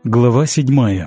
Глава 7.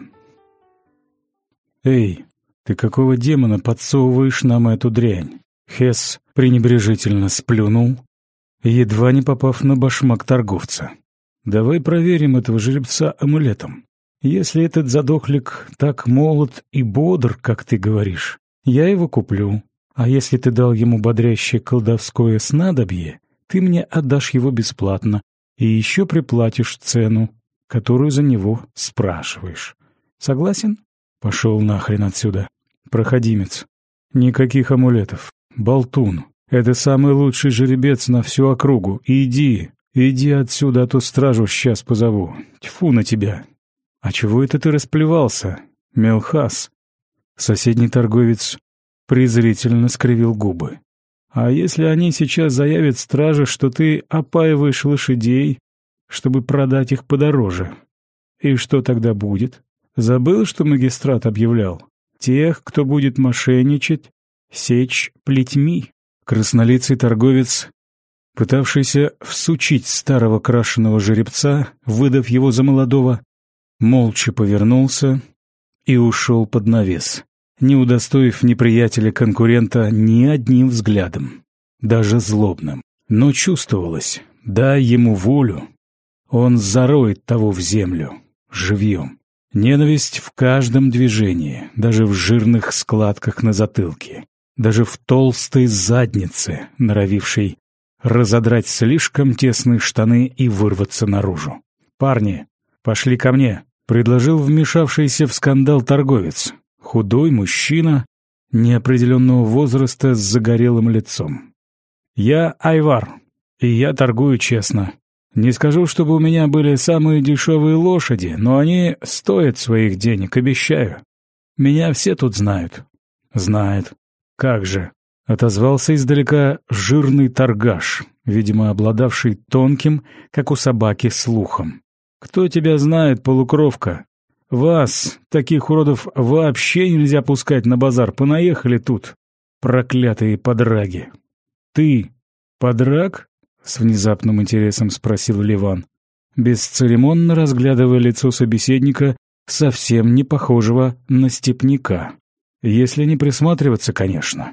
«Эй, ты какого демона подсовываешь нам эту дрянь?» Хесс пренебрежительно сплюнул, едва не попав на башмак торговца. «Давай проверим этого жеребца амулетом. Если этот задохлик так молод и бодр, как ты говоришь, я его куплю. А если ты дал ему бодрящее колдовское снадобье, ты мне отдашь его бесплатно и еще приплатишь цену, которую за него спрашиваешь. Согласен? Пошел нахрен отсюда, проходимец. Никаких амулетов. Болтун. Это самый лучший жеребец на всю округу. Иди отсюда, а то стражу сейчас позову. Тьфу на тебя. А чего это ты расплевался, Мелхас? Соседний торговец презрительно скривил губы. А если они сейчас заявят страже, что ты опаиваешь лошадей, чтобы продать их подороже? И что тогда будет? Забыл, что магистрат объявлял? Тех, кто будет мошенничать, сечь плетьми. Краснолицый торговец, пытавшийся всучить старого крашеного жеребца, выдав его за молодого, молча повернулся и ушел под навес, не удостоив неприятеля-конкурента ни одним взглядом, даже злобным. Но чувствовалось, дай ему волю, он зароет того в землю, живьем. Ненависть в каждом движении, даже в жирных складках на затылке, даже в толстой заднице, норовившей разодрать слишком тесные штаны и вырваться наружу. «Парни, пошли ко мне», — предложил вмешавшийся в скандал торговец, худой мужчина неопределенного возраста с загорелым лицом. «Я Айвар, и я торгую честно. Не скажу, чтобы у меня были самые дешевые лошади, но они стоят своих денег, обещаю. Меня все тут знают». «Знают. Как же», — отозвался издалека жирный торгаш, видимо, обладавший тонким, как у собаки, слухом. «Кто тебя знает, полукровка? Вас, таких уродов, вообще нельзя пускать на базар. Понаехали тут, проклятые подраги». «Ты подраг?» — с внезапным интересом спросил Ливан, бесцеремонно разглядывая лицо собеседника, совсем не похожего на степняка. Если не присматриваться, конечно.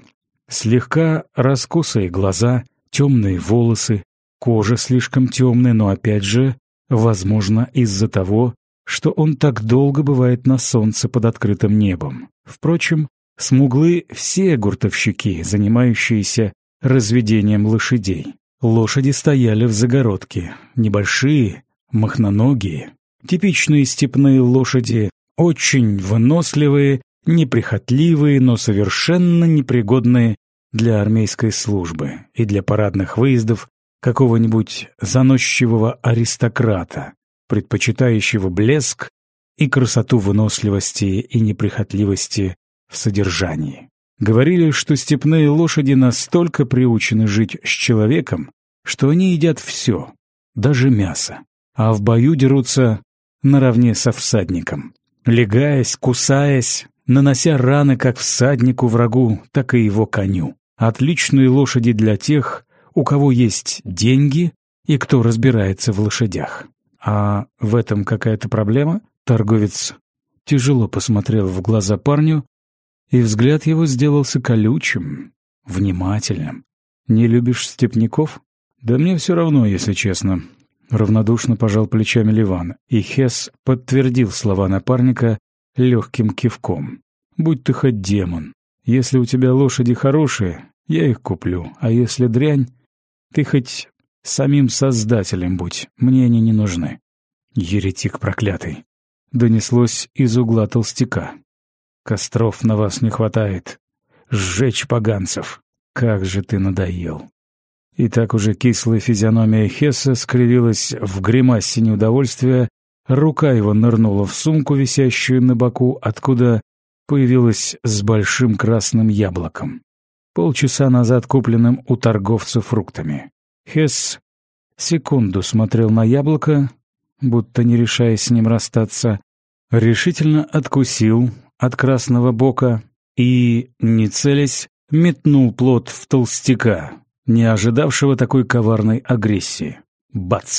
Слегка раскосые глаза, темные волосы, кожа слишком темная, но опять же, возможно, из-за того, что он так долго бывает на солнце под открытым небом. Впрочем, смуглы все гуртовщики, занимающиеся разведением лошадей. Лошади стояли в загородке, небольшие, мохноногие, типичные степные лошади, очень выносливые, неприхотливые, но совершенно непригодные для армейской службы и для парадных выездов какого-нибудь заносчивого аристократа, предпочитающего блеск и красоту выносливости и неприхотливости в содержании. Говорили, что степные лошади настолько приучены жить с человеком, что они едят все, даже мясо, а в бою дерутся наравне со всадником, лягаясь, кусаясь, нанося раны как всаднику врагу, так и его коню. Отличные лошади для тех, у кого есть деньги и кто разбирается в лошадях. А в этом какая-то проблема? Торговец тяжело посмотрел в глаза парню, и взгляд его сделался колючим, внимательным. «Не любишь степняков?» «Да мне все равно, если честно», — равнодушно пожал плечами Ливан, и Хесс подтвердил слова напарника легким кивком. «Будь ты хоть демон. Если у тебя лошади хорошие, я их куплю, а если дрянь, ты хоть самим создателем будь, мне они не нужны». «Еретик проклятый», — донеслось из угла толстяка. «Костров на вас не хватает. Сжечь поганцев. Как же ты надоел». И так уже кислая физиономия Хесса скривилась в гримасе неудовольствия, рука его нырнула в сумку, висящую на боку, откуда появилась с большим красным яблоком, полчаса назад купленным у торговца фруктами. Хесс секунду смотрел на яблоко, будто не решаясь с ним расстаться, решительно откусил от красного бока и, не целясь, метнул плод в толстяка, не ожидавшего такой коварной агрессии. Бац!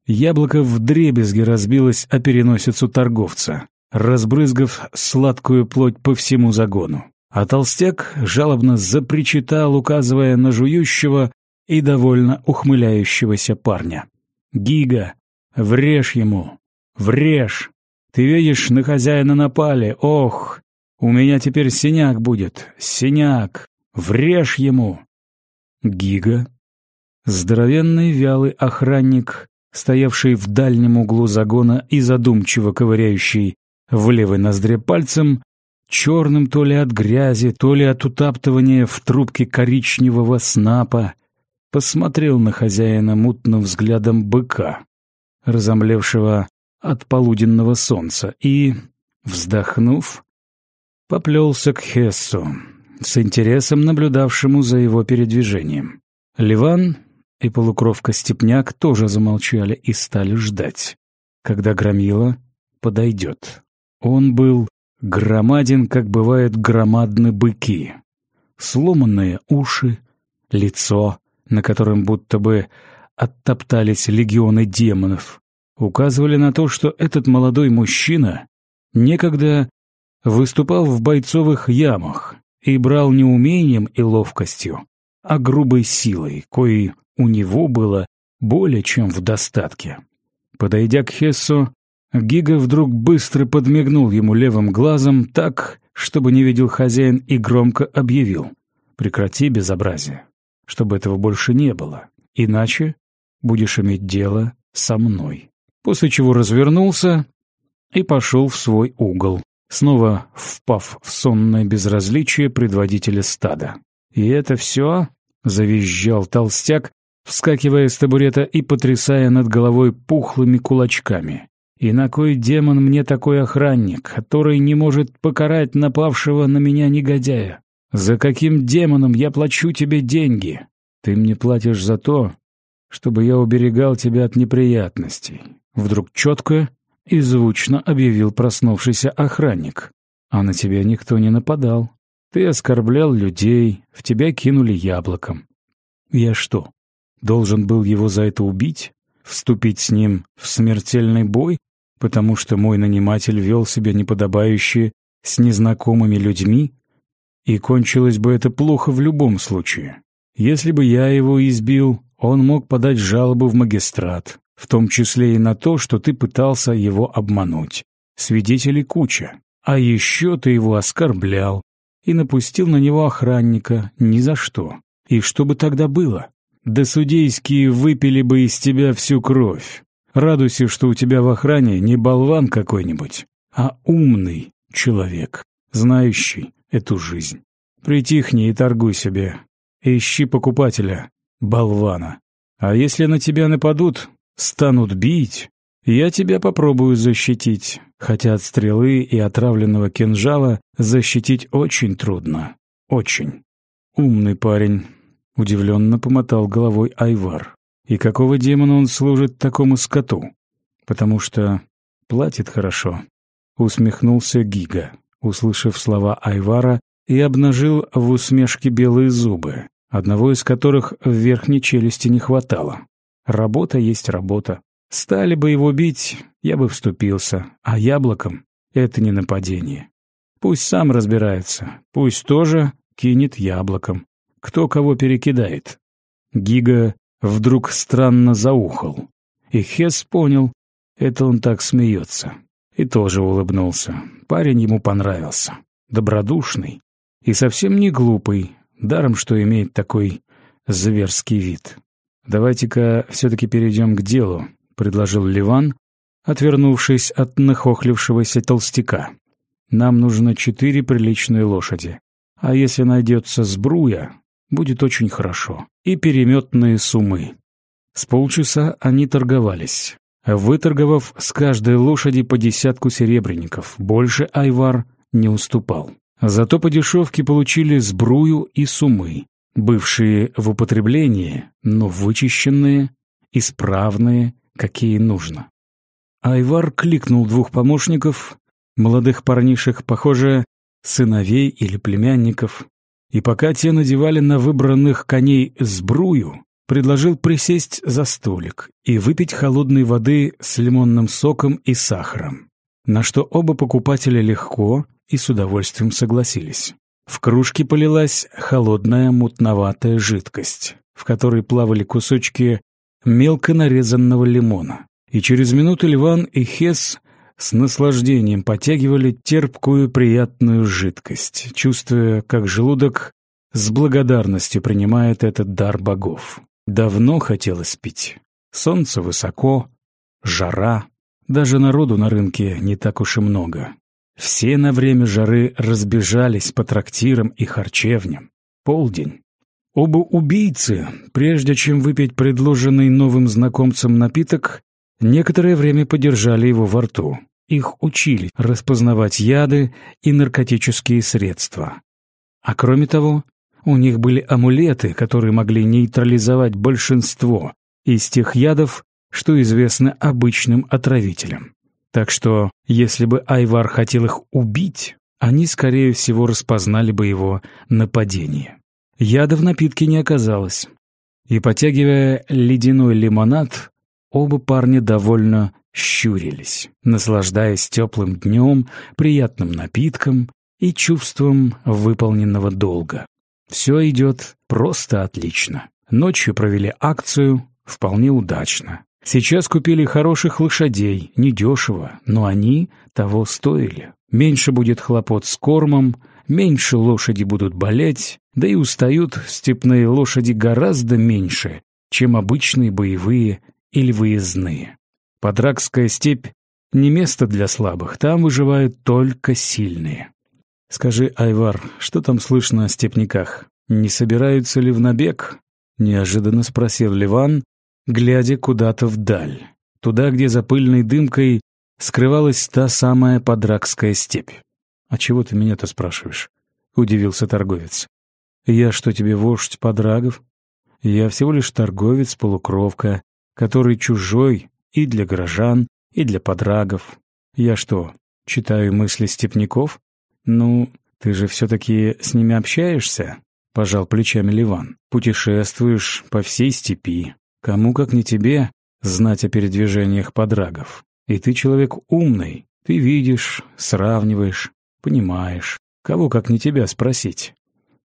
Яблоко вдребезги разбилось о переносицу торговца, разбрызгав сладкую плоть по всему загону. А толстяк жалобно запричитал, указывая на жующего и довольно ухмыляющегося парня. «Гига, врежь ему! Врежь! Ты видишь, на хозяина напали! Ох! У меня теперь синяк будет! Синяк! Врежь ему!» Гига, здоровенный вялый охранник, стоявший в дальнем углу загона и задумчиво ковыряющий в левой ноздре пальцем, черным то ли от грязи, то ли от утаптывания в трубке коричневого снапа, посмотрел на хозяина мутным взглядом быка, разомлевшего от полуденного солнца, и, вздохнув, поплелся к Хессу, с интересом наблюдавшему за его передвижением. Ливан и полукровка-степняк тоже замолчали и стали ждать, когда громила подойдет. Он был громаден, как бывают громадны быки. Сломанные уши, лицо, на котором будто бы оттоптались легионы демонов, указывали на то, что этот молодой мужчина некогда выступал в бойцовых ямах и брал не умением и ловкостью, а грубой силой, коей у него было более чем в достатке. Подойдя к Хессу, Гига вдруг быстро подмигнул ему левым глазом так, чтобы не видел хозяин, и громко объявил: «Прекрати безобразие, чтобы этого больше не было, иначе будешь иметь дело со мной». После чего развернулся и пошел в свой угол, снова впав в сонное безразличие предводителя стада. «И это все?» — завизжал толстяк, вскакивая с табурета и потрясая над головой пухлыми кулачками. «И на кой демон мне такой охранник, который не может покарать напавшего на меня негодяя? За каким демоном я плачу тебе деньги? Ты мне платишь за то, чтобы я уберегал тебя от неприятностей». Вдруг четко и звучно объявил проснувшийся охранник. «А на тебя никто не нападал. Ты оскорблял людей, в тебя кинули яблоком. Я что, должен был его за это убить? Вступить с ним в смертельный бой, потому что мой наниматель вел себя неподобающе с незнакомыми людьми? И кончилось бы это плохо в любом случае. Если бы я его избил, он мог подать жалобу в магистрат, в том числе и на то, что ты пытался его обмануть. Свидетелей куча. А еще ты его оскорблял и напустил на него охранника ни за что. И что бы тогда было? Да судейские выпили бы из тебя всю кровь. Радуйся, что у тебя в охране не болван какой-нибудь, а умный человек, знающий эту жизнь. Притихни и торгуй себе. Ищи покупателя, болвана. А если на тебя нападут, станут бить, я тебя попробую защитить, хотя от стрелы и отравленного кинжала защитить очень трудно. Очень. Умный парень. Удивленно помотал головой Айвар. И какого демона он служит такому скоту? Потому что платит хорошо. Усмехнулся Гига, услышав слова Айвара, и обнажил в усмешке белые зубы, одного из которых в верхней челюсти не хватало. Работа есть работа. Стали бы его бить, я бы вступился, а яблоком это не нападение. Пусть сам разбирается, пусть тоже кинет яблоком. Кто кого перекидает. Гига вдруг странно заухал, и Хесс понял, это он так смеется, и тоже улыбнулся. Парень ему понравился, добродушный и совсем не глупый, даром что имеет такой зверский вид. «Давайте-ка все-таки перейдем к делу», — предложил Ливан, отвернувшись от нахохлившегося толстяка. «Нам нужно 4 приличные лошади, а если найдется сбруя, будет очень хорошо, и переметные суммы». С полчаса они торговались, выторговав с каждой лошади по 10 серебряников. Больше Айвар не уступал. Зато по дешевке получили сбрую и суммы, бывшие в употреблении, но вычищенные, исправные, какие нужно. Айвар кликнул 2 помощников, молодых парнишек, похоже, сыновей или племянников, и пока те надевали на выбранных коней сбрую, предложил присесть за столик и выпить холодной воды с лимонным соком и сахаром, на что оба покупателя легко и с удовольствием согласились. В кружке полилась холодная мутноватая жидкость, в которой плавали кусочки мелко нарезанного лимона, и через минуту Ливан и Хесс с наслаждением потягивали терпкую приятную жидкость, чувствуя, как желудок с благодарностью принимает этот дар богов. Давно хотелось пить. Солнце высоко, жара, даже народу на рынке не так уж и много. Все на время жары разбежались по трактирам и харчевням. Полдень. Оба убийцы, прежде чем выпить предложенный новым знакомцем напиток, некоторое время подержали его во рту. Их учили распознавать яды и наркотические средства. А кроме того, у них были амулеты, которые могли нейтрализовать большинство из тех ядов, что известны обычным отравителям. Так что, если бы Айвар хотел их убить, они, скорее всего, распознали бы его нападение. Яда в напитке не оказалось. И, потягивая ледяной лимонад, оба парня довольно щурились, наслаждаясь теплым днем, приятным напитком и чувством выполненного долга. Все идет просто отлично. Ночью провели акцию, вполне удачно. Сейчас купили хороших лошадей, недешево, но они того стоили. Меньше будет хлопот с кормом, меньше лошади будут болеть, да и устают степные лошади гораздо меньше, чем обычные боевые или выездные. Подракская степь — не место для слабых, там выживают только сильные. «Скажи, Айвар, что там слышно о степняках? Не собираются ли в набег?» — неожиданно спросил Ливан, глядя куда-то вдаль, туда, где за пыльной дымкой скрывалась та самая Подракская степь. «А чего ты меня-то спрашиваешь?» — удивился торговец. «Я что, тебе вождь подрагов? Я всего лишь торговец-полукровка, который чужой и для горожан, и для подрагов. Я что, читаю мысли степняков? Ну, ты же все-таки с ними общаешься?» — пожал плечами Ливан. «Путешествуешь по всей степи. Кому, как не тебе, знать о передвижениях подрагов? И ты человек умный. Ты видишь, сравниваешь, понимаешь. Кого, как не тебя, спросить?»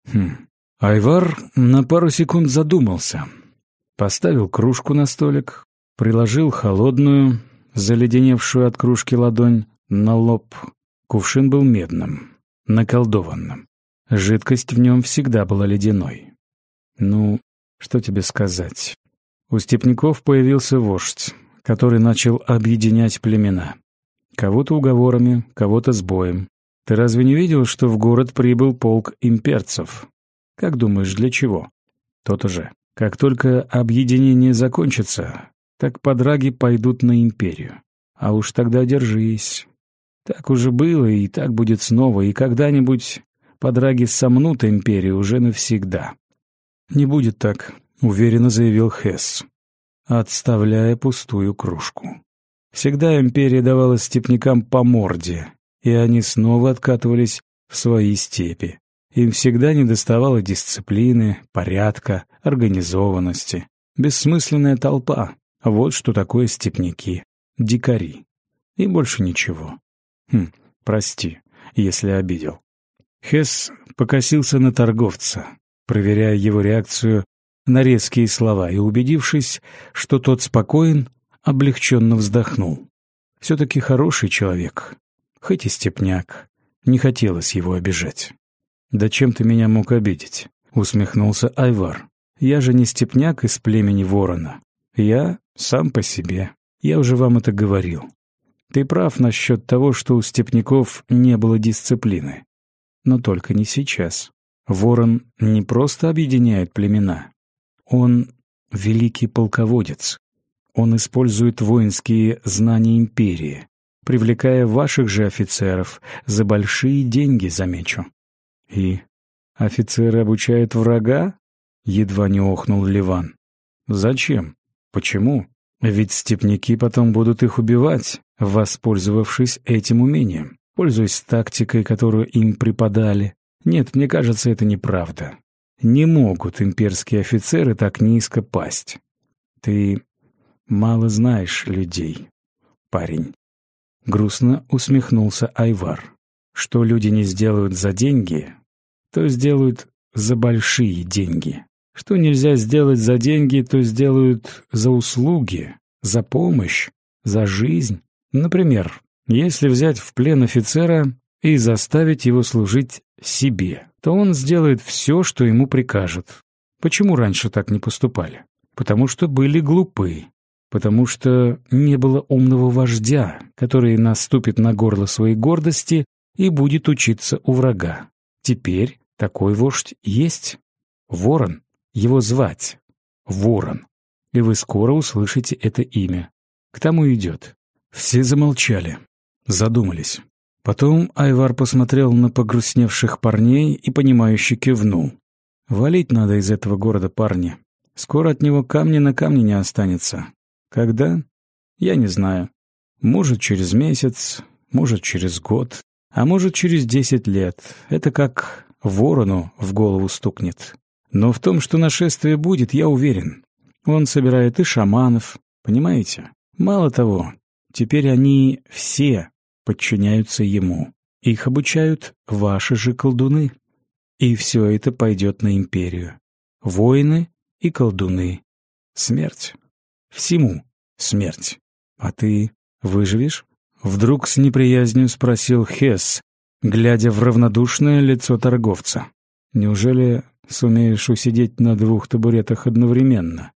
Айвар на пару секунд задумался. Поставил кружку на столик, приложил холодную, заледеневшую от кружки ладонь на лоб. Кувшин был медным, наколдованным. Жидкость в нем всегда была ледяной. «Ну, что тебе сказать?» У степняков появился вождь, который начал объединять племена. Кого-то уговорами, кого-то с боем. Ты разве не видел, что в город прибыл полк имперцев? Как думаешь, для чего? То-то же. Как только объединение закончится, так подраги пойдут на империю. А уж тогда держись. Так уже было, и так будет снова, и когда-нибудь подраги сомнут империю уже навсегда. «Не будет так», — уверенно заявил Хесс, отставляя пустую кружку. Всегда империя давала степнякам по морде, и они снова откатывались в свои степи. Им всегда недоставало дисциплины, порядка, организованности. Бессмысленная толпа. Вот что такое степняки. Дикари. И больше ничего. Прости, если обидел. Хесс покосился на торговца, проверяя его реакцию на резкие слова, и, убедившись, что тот спокоен, облегченно вздохнул. Все-таки хороший человек, хоть и степняк. Не хотелось его обижать. «Да чем ты меня мог обидеть?» — усмехнулся Айвар. «Я же не степняк из племени Ворона. Я сам по себе. Я уже вам это говорил. Ты прав насчет того, что у степняков не было дисциплины. Но только не сейчас. Ворон не просто объединяет племена. Он великий полководец. Он использует воинские знания империи, привлекая ваших же офицеров за большие деньги, замечу». «И офицеры обучают врага?» — едва не охнул Ливан. «Зачем? Почему? Ведь степняки потом будут их убивать, воспользовавшись этим умением, пользуясь тактикой, которую им преподали. Нет, мне кажется, это неправда. Не могут имперские офицеры так низко пасть. Ты мало знаешь людей, парень. Грустно усмехнулся Айвар. Что люди не сделают за деньги, то сделают за большие деньги. Что нельзя сделать за деньги, то сделают за услуги, за помощь, за жизнь. Например, если взять в плен офицера и заставить его служить себе, то он сделает все, что ему прикажут. Почему раньше так не поступали? Потому что были глупы. Потому что не было умного вождя, который наступит на горло своей гордости и будет учиться у врага. Теперь такой вождь есть. Ворон. Его звать. Ворон. И вы скоро услышите это имя. К тому идет. Все замолчали. Задумались. Потом Айвар посмотрел на погрустневших парней и, понимающе кивнул. «Валить надо из этого города, парни. Скоро от него камня на камне не останется. Когда? Я не знаю. Может, через месяц, может, через год, а может, через 10 лет. Это как ворону в голову стукнет. Но в том, что нашествие будет, я уверен. Он собирает и шаманов, понимаете? Мало того, теперь они все подчиняются ему. Их обучают ваши же колдуны. И все это пойдет на империю. Воины и колдуны. Смерть. Всему смерть. А ты выживешь? Вдруг с неприязнью спросил Хесс, глядя в равнодушное лицо торговца. Неужели сумеешь усидеть на 2 табуретах одновременно?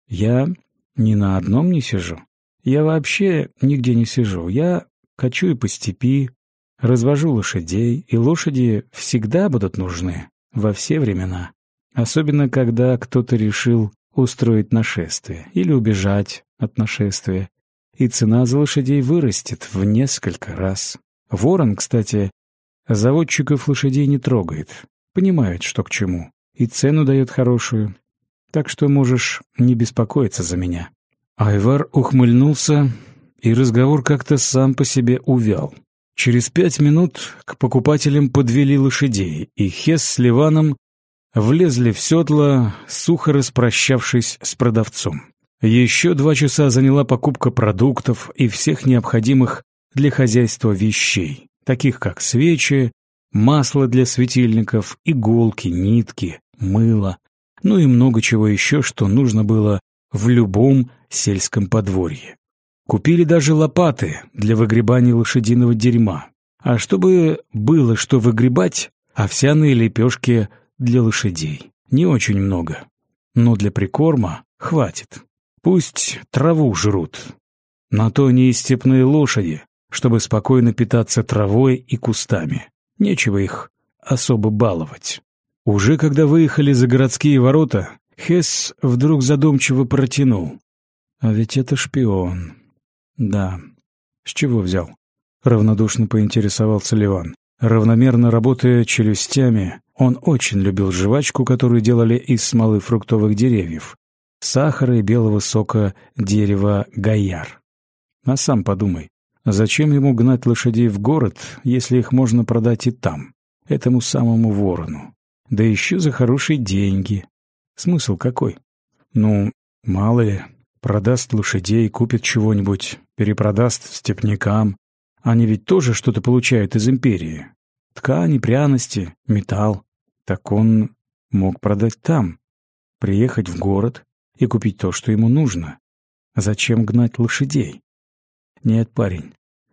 Я ни на одном не сижу. Я вообще нигде не сижу. Я кочую по степи, развожу лошадей, и лошади всегда будут нужны во все времена. Особенно, когда кто-то решил устроить нашествие или убежать от нашествия, и цена за лошадей вырастет в несколько раз. Ворон, кстати, заводчиков лошадей не трогает, понимает, что к чему, и цену дает хорошую, так что можешь не беспокоиться за меня». Айвар ухмыльнулся, и разговор как-то сам по себе увял. Через 5 минут к покупателям подвели лошадей, и Хесс с Ливаном влезли в седло, сухо распрощавшись с продавцом. Еще 2 часа заняла покупка продуктов и всех необходимых для хозяйства вещей, таких как свечи, масло для светильников, иголки, нитки, мыло, ну и много чего еще, что нужно было в любом сельском подворье. Купили даже лопаты для выгребания лошадиного дерьма. А чтобы было что выгребать, овсяные лепешки для лошадей. Не очень много. Но для прикорма хватит. Пусть траву жрут. На то они и степные лошади, чтобы спокойно питаться травой и кустами. Нечего их особо баловать. Уже когда выехали за городские ворота, Хесс вдруг задумчиво протянул. А ведь это шпион. Да. С чего взял? Равнодушно поинтересовался Ливан. Равномерно работая челюстями, он очень любил жвачку, которую делали из смолы фруктовых деревьев, сахара и белого сока дерева гаяр. А сам подумай, зачем ему гнать лошадей в город, если их можно продать и там, этому самому ворону? Да еще за хорошие деньги. Смысл какой? Ну, мало ли, продаст лошадей, купит чего-нибудь, перепродаст степнякам. Они ведь тоже что-то получают из империи. Ткани, пряности, металл. Так он мог продать там, приехать в город и купить то, что ему нужно. Зачем гнать лошадей? Нет, парень,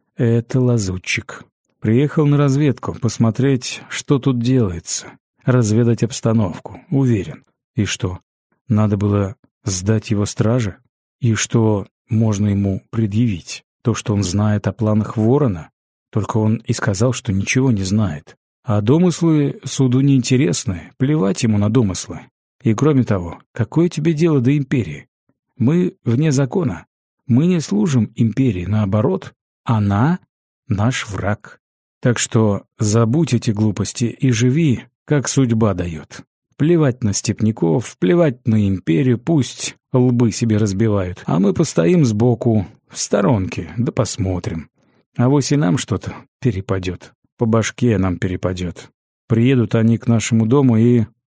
это лазутчик. Приехал на разведку, посмотреть, что тут делается, разведать обстановку, уверен. И что, надо было сдать его страже? И что можно ему предъявить? То, что он знает о планах ворона? Только он и сказал, что ничего не знает. А домыслы суду неинтересны, плевать ему на домыслы. И кроме того, какое тебе дело до империи? Мы вне закона. Мы не служим империи, наоборот, она наш враг. Так что забудь эти глупости и живи, как судьба дает. Плевать на степняков, плевать на империю, пусть лбы себе разбивают. А мы постоим сбоку, в сторонке, да посмотрим. Авось и нам что-то перепадет. По башке нам перепадет. Приедут они к нашему дому и...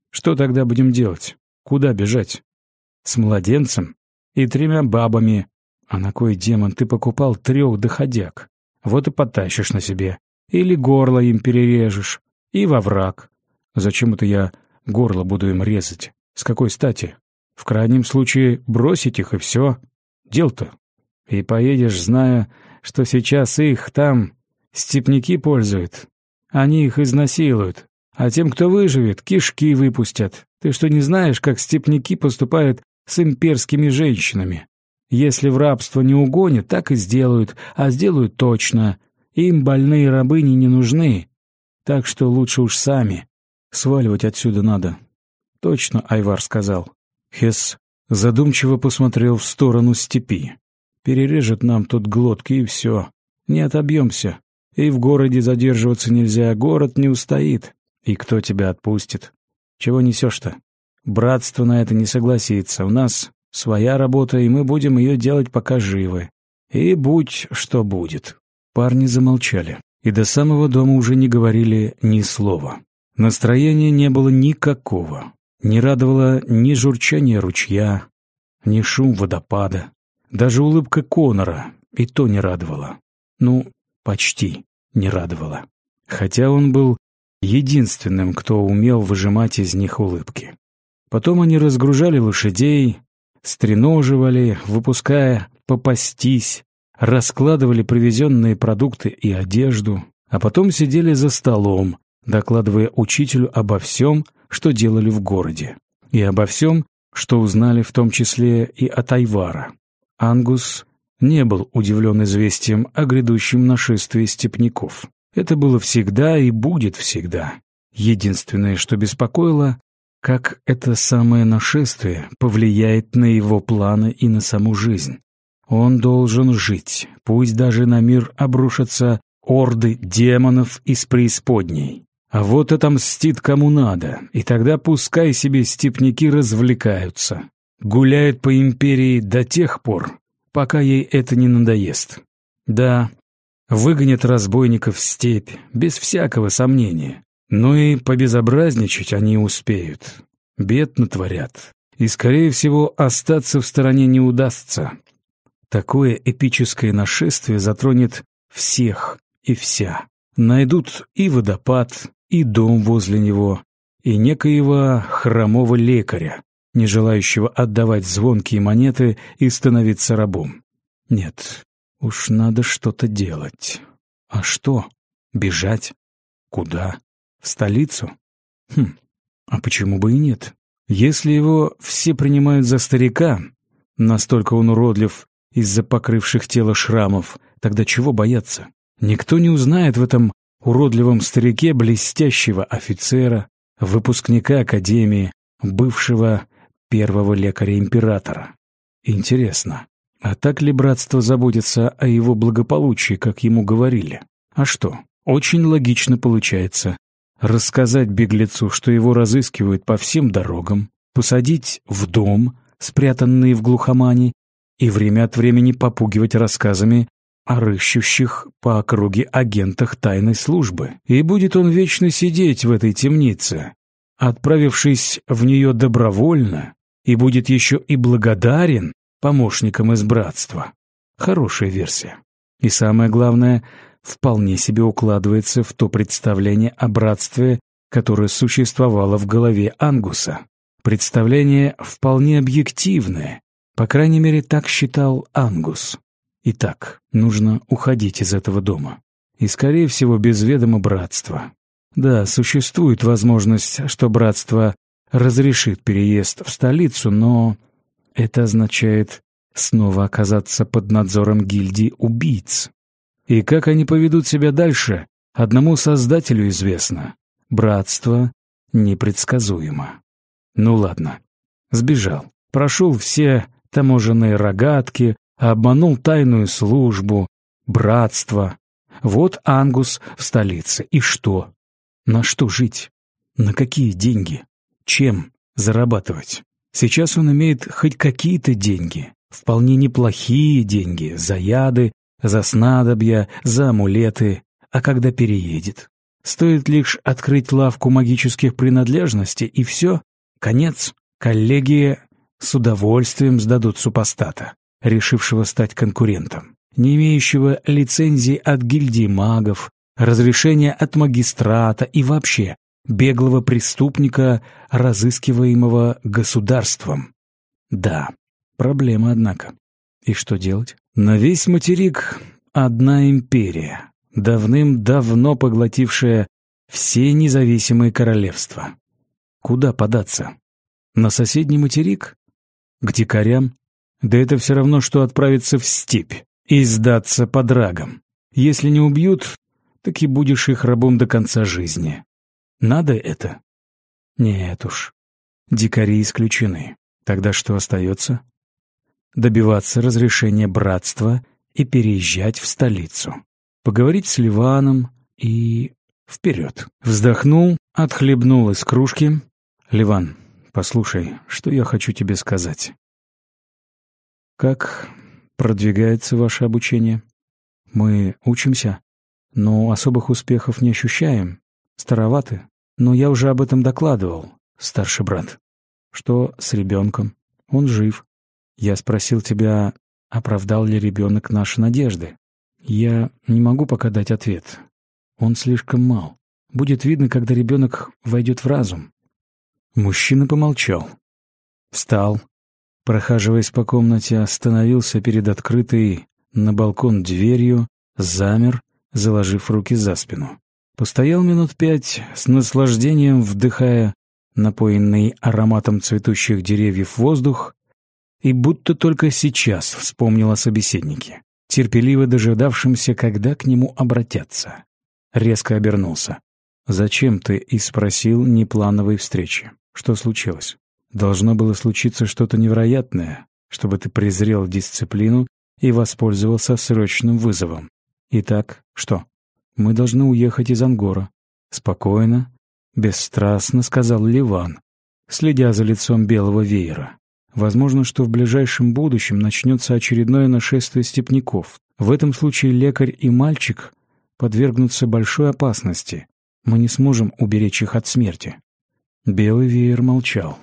Что тогда будем делать? Куда бежать? С младенцем и 3 бабами. А на кой, демон, ты покупал 3 доходяг? Вот и потащишь на себе. Или горло им перережешь. И во враг. Зачем это я горло буду им резать? С какой стати? В крайнем случае бросить их и все. Дел-то. И поедешь, зная, что сейчас их там степняки пользуют. Они их изнасилуют. А тем, кто выживет, кишки выпустят. Ты что, не знаешь, как степняки поступают с имперскими женщинами? Если в рабство не угонят, так и сделают, а сделают точно. Им больные рабыни не нужны. Так что лучше уж сами. Сваливать отсюда надо. Точно, Айвар сказал. Хесс задумчиво посмотрел в сторону степи. Перережет нам тут глотки, и все. Не отобьемся. И в городе задерживаться нельзя, город не устоит. И кто тебя отпустит? Чего несешь-то? Братство на это не согласится. У нас своя работа, и мы будем ее делать, пока живы. И будь что будет. Парни замолчали, и до самого дома уже не говорили ни слова. Настроения не было никакого. Не радовало ни журчание ручья, ни шум водопада. Даже улыбка Конора и то не радовала. Ну, почти не радовала. Хотя он был единственным, кто умел выжимать из них улыбки. Потом они разгружали лошадей, стреноживали, выпуская попастись, раскладывали привезенные продукты и одежду, а потом сидели за столом, докладывая учителю обо всем, что делали в городе, и обо всем, что узнали в том числе и от Айвара. Ангус не был удивлен известием о грядущем нашествии степняков. Это было всегда и будет всегда. Единственное, что беспокоило, как это самое нашествие повлияет на его планы и на саму жизнь. Он должен жить, пусть даже на мир обрушатся орды демонов из преисподней. А вот отомстит кому надо, и тогда пускай себе степняки развлекаются. Гуляют по империи до тех пор, пока ей это не надоест. Да, выгонят разбойников в степь, без всякого сомнения. Но и побезобразничать они успеют. Бед натворят. И, скорее всего, остаться в стороне не удастся. Такое эпическое нашествие затронет всех и вся. Найдут и водопад, и дом возле него, и некоего хромого лекаря, не желающего отдавать звонкие монеты и становиться рабом. Нет, уж надо что-то делать. А что? Бежать? Куда? В столицу? А почему бы и нет? Если его все принимают за старика, настолько он уродлив из-за покрывших тело шрамов, тогда чего бояться? Никто не узнает в этом уродливом старике блестящего офицера, выпускника академии, бывшего первого лекаря императора. Интересно, а так ли братство заботится о его благополучии, как ему говорили? А что? Очень логично получается. Рассказать беглецу, что его разыскивают по всем дорогам, посадить в дом, спрятанный в глухомане, и время от времени попугивать рассказами о рыщущих по округе агентах тайной службы. И будет он вечно сидеть в этой темнице, отправившись в нее добровольно, и будет еще и благодарен помощникам из братства. Хорошая версия. И самое главное, вполне себе укладывается в то представление о братстве, которое существовало в голове Ангуса. Представление вполне объективное, по крайней мере, так считал Ангус. Итак, нужно уходить из этого дома. И, скорее всего, без ведома братства. Да, существует возможность, что братство разрешит переезд в столицу, но это означает снова оказаться под надзором гильдии убийц. И как они поведут себя дальше, одному Создателю известно. Братство непредсказуемо. Ну ладно, сбежал, прошел все таможенные рогатки, обманул тайную службу, братство. Вот Ангус в столице. И что? На что жить? На какие деньги? Чем зарабатывать? Сейчас он имеет хоть какие-то деньги, вполне неплохие деньги, за яды, за снадобья, за амулеты. А когда переедет? Стоит лишь открыть лавку магических принадлежностей, и все, конец. Коллеги с удовольствием сдадут супостата, решившего стать конкурентом, не имеющего лицензии от гильдии магов, разрешения от магистрата и вообще беглого преступника, разыскиваемого государством. Да, проблема, однако. И что делать? На весь материк одна империя, давным-давно поглотившая все независимые королевства. Куда податься? На соседний материк? К дикарям? Да это все равно, что отправиться в степь и сдаться под рагом. Если не убьют, так и будешь их рабом до конца жизни. Надо это? Нет уж. Дикари исключены. Тогда что остается? Добиваться разрешения братства и переезжать в столицу. Поговорить с Ливаном и... вперед. Вздохнул, отхлебнул из кружки. «Ливан, послушай, что я хочу тебе сказать. Как продвигается ваше обучение? Мы учимся, но особых успехов не ощущаем. Староваты. Но я уже об этом докладывал, старший брат. Что с ребенком? Он жив. Я спросил тебя, оправдал ли ребенок наши надежды. Я не могу пока дать ответ. Он слишком мал. Будет видно, когда ребенок войдет в разум». Мужчина помолчал. Встал, прохаживаясь по комнате, остановился перед открытой на балкон дверью, замер, заложив руки за спину. Постоял минут 5, с наслаждением вдыхая напоенный ароматом цветущих деревьев воздух, и будто только сейчас вспомнил о собеседнике, терпеливо дожидавшемся, когда к нему обратятся. Резко обернулся. «Зачем ты?» — и спросил неплановой встречи. «Что случилось? Должно было случиться что-то невероятное, чтобы ты презрел дисциплину и воспользовался срочным вызовом. Итак, что? Мы должны уехать из Ангора». Спокойно, бесстрастно сказал Ливан, следя за лицом белого веера. «Возможно, что в ближайшем будущем начнется очередное нашествие степняков. В этом случае лекарь и мальчик подвергнутся большой опасности. Мы не сможем уберечь их от смерти». Белый веер молчал,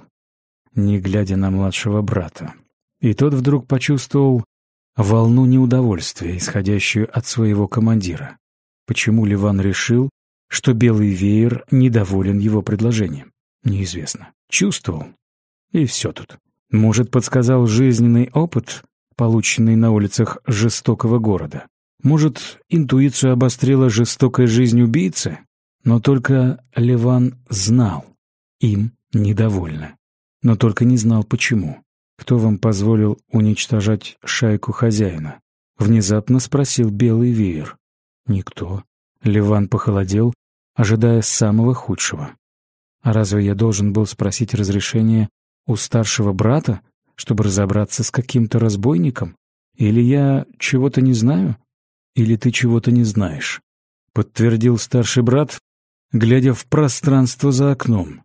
не глядя на младшего брата. И тот вдруг почувствовал волну неудовольствия, исходящую от своего командира. Почему Ливан решил, что белый веер недоволен его предложением? Неизвестно. Чувствовал. И все тут. Может, подсказал жизненный опыт, полученный на улицах жестокого города. Может, интуицию обострила жестокая жизнь убийцы? Но только Ливан знал. Им недовольны. Но только не знал, почему. «Кто вам позволил уничтожать шайку хозяина?» — внезапно спросил белый веер. «Никто». Ливан похолодел, ожидая самого худшего. «А разве я должен был спросить разрешение у старшего брата, чтобы разобраться с каким-то разбойником? Или я чего-то не знаю? Или ты чего-то не знаешь?» — подтвердил старший брат, глядя в пространство за окном.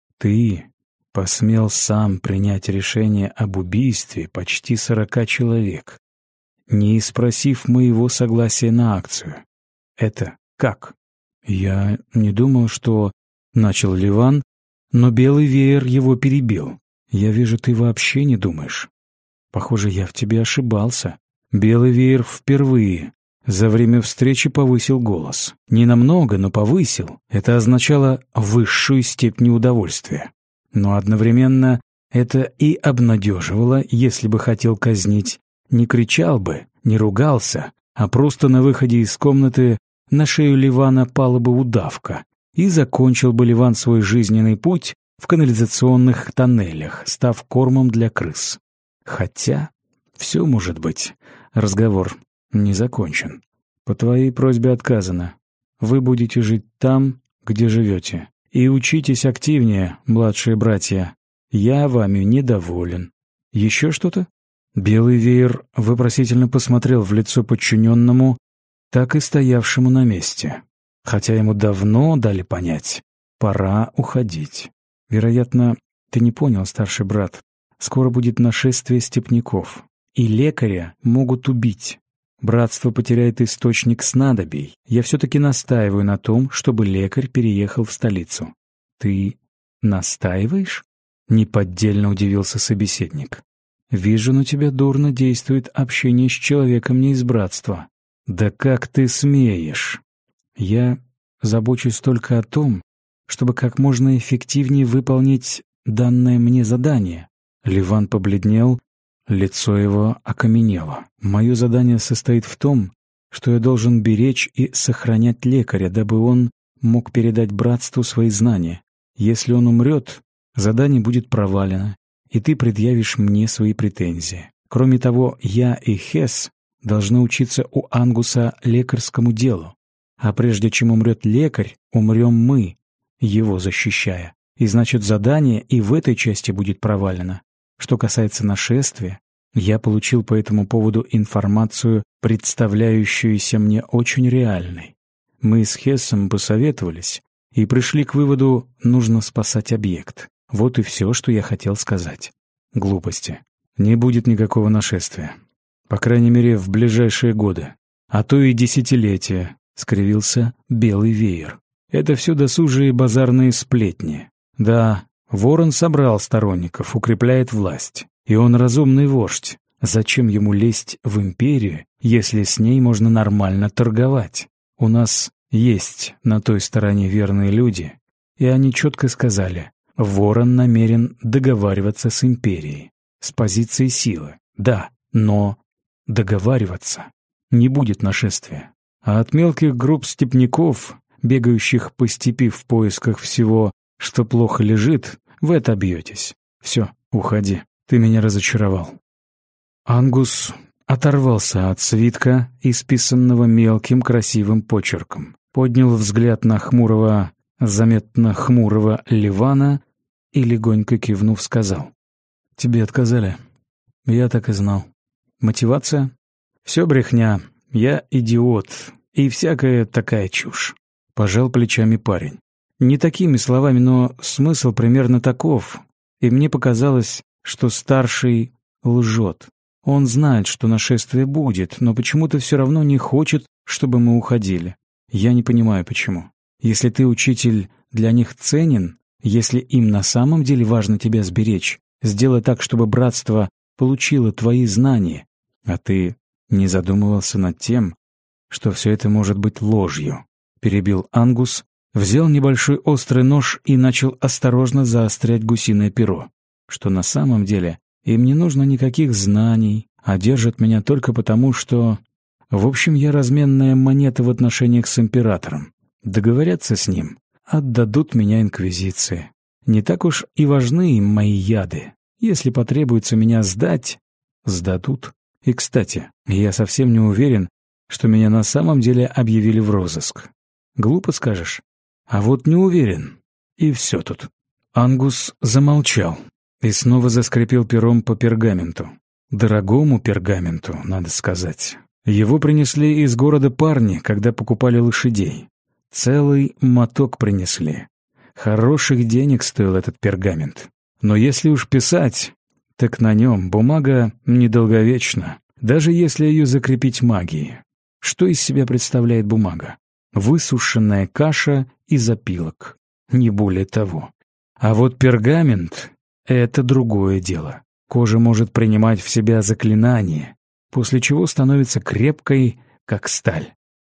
«Ты посмел сам принять решение об убийстве почти 40 человек, не спросив моего согласия на акцию. Это как?» «Я не думал, что...» — начал Ливан, но белый веер его перебил. «Я вижу, ты вообще не думаешь. Похоже, я в тебе ошибался». Белый веер впервые за время встречи повысил голос. Ненамного, но повысил. Это означало высшую степень неудовольствия. Но одновременно это и обнадеживало, если бы хотел казнить. Не кричал бы, не ругался, а просто на выходе из комнаты на шею Ливана пала бы удавка, и закончил бы Ливан свой жизненный путь в канализационных тоннелях, став кормом для крыс. Хотя все может быть. Разговор не закончен. По твоей просьбе отказано. Вы будете жить там, где живете. И учитесь активнее, младшие братья. Я вами недоволен. Еще что-то?» Белый веер вопросительно посмотрел в лицо подчиненному, так и стоявшему на месте. Хотя ему давно дали понять, пора уходить. «Вероятно, ты не понял, старший брат. Скоро будет нашествие степняков. И лекаря могут убить. Братство потеряет источник снадобий. Я все-таки настаиваю на том, чтобы лекарь переехал в столицу». «Ты настаиваешь?» — неподдельно удивился собеседник. «Вижу, на тебя дурно действует общение с человеком не из братства». «Да как ты смеешь?» «Я забочусь только о том, чтобы как можно эффективнее выполнить данное мне задание». Ливан побледнел, лицо его окаменело. «Мое задание состоит в том, что я должен беречь и сохранять лекаря, дабы он мог передать братству свои знания. Если он умрет, задание будет провалено, и ты предъявишь мне свои претензии. Кроме того, я и Хесс должны учиться у Ангуса лекарскому делу. А прежде чем умрет лекарь, умрем мы, его защищая. И значит, задание и в этой части будет провалено. Что касается нашествия, я получил по этому поводу информацию, представляющуюся мне очень реальной. Мы с Хессом посоветовались и пришли к выводу: нужно спасать объект. Вот и все, что я хотел сказать. Глупости. Не будет никакого нашествия. По крайней мере, в ближайшие годы. А то и десятилетия, — скривился Белый Веер. Это все досужие базарные сплетни. Да, Ворон собрал сторонников, укрепляет власть. И он разумный вождь. Зачем ему лезть в империю, если с ней можно нормально торговать? У нас есть на той стороне верные люди, и они четко сказали: Ворон намерен договариваться с империей. С позиции силы, да, но договариваться. Не будет нашествия. А от мелких групп степняков, бегающих по степи в поисках всего, что плохо лежит, вы отобьетесь. Все, уходи. Ты меня разочаровал». Ангус оторвался от свитка, исписанного мелким красивым почерком, поднял взгляд на хмурого, заметно хмурого Ливана и, легонько кивнув, сказал: «Тебе отказали. Я так и знал. Мотивация? Все брехня. Я идиот. И всякая такая чушь». Пожал плечами парень. Не такими словами, но смысл примерно таков. И мне показалось, что старший лжет. Он знает, что нашествие будет, но почему-то все равно не хочет, чтобы мы уходили. Я не понимаю, почему. Если ты, учитель, для них ценен, если им на самом деле важно тебя сберечь, сделай так, чтобы братство получило твои знания. А ты не задумывался над тем, что все это может быть ложью? Перебил Ангус, взял небольшой острый нож и начал осторожно заострять гусиное перо. Что на самом деле им не нужно никаких знаний, а держат меня только потому, что... В общем, я разменная монета в отношениях с императором. Договорятся с ним, отдадут меня инквизиции. Не так уж и важны им мои яды. Если потребуется меня сдать, сдадут. И, кстати, я совсем не уверен, что меня на самом деле объявили в розыск. Глупо скажешь? А вот не уверен. И все тут. Ангус замолчал и снова заскрипел пером по пергаменту. Дорогому пергаменту, надо сказать. Его принесли из города парни, когда покупали лошадей. Целый моток принесли. Хороших денег стоил этот пергамент. Но если уж писать, так на нем бумага недолговечна, даже если ее закрепить магией. Что из себя представляет бумага? Высушенная каша из опилок. Не более того. А вот пергамент — это другое дело. Кожа может принимать в себя заклинание, после чего становится крепкой, как сталь.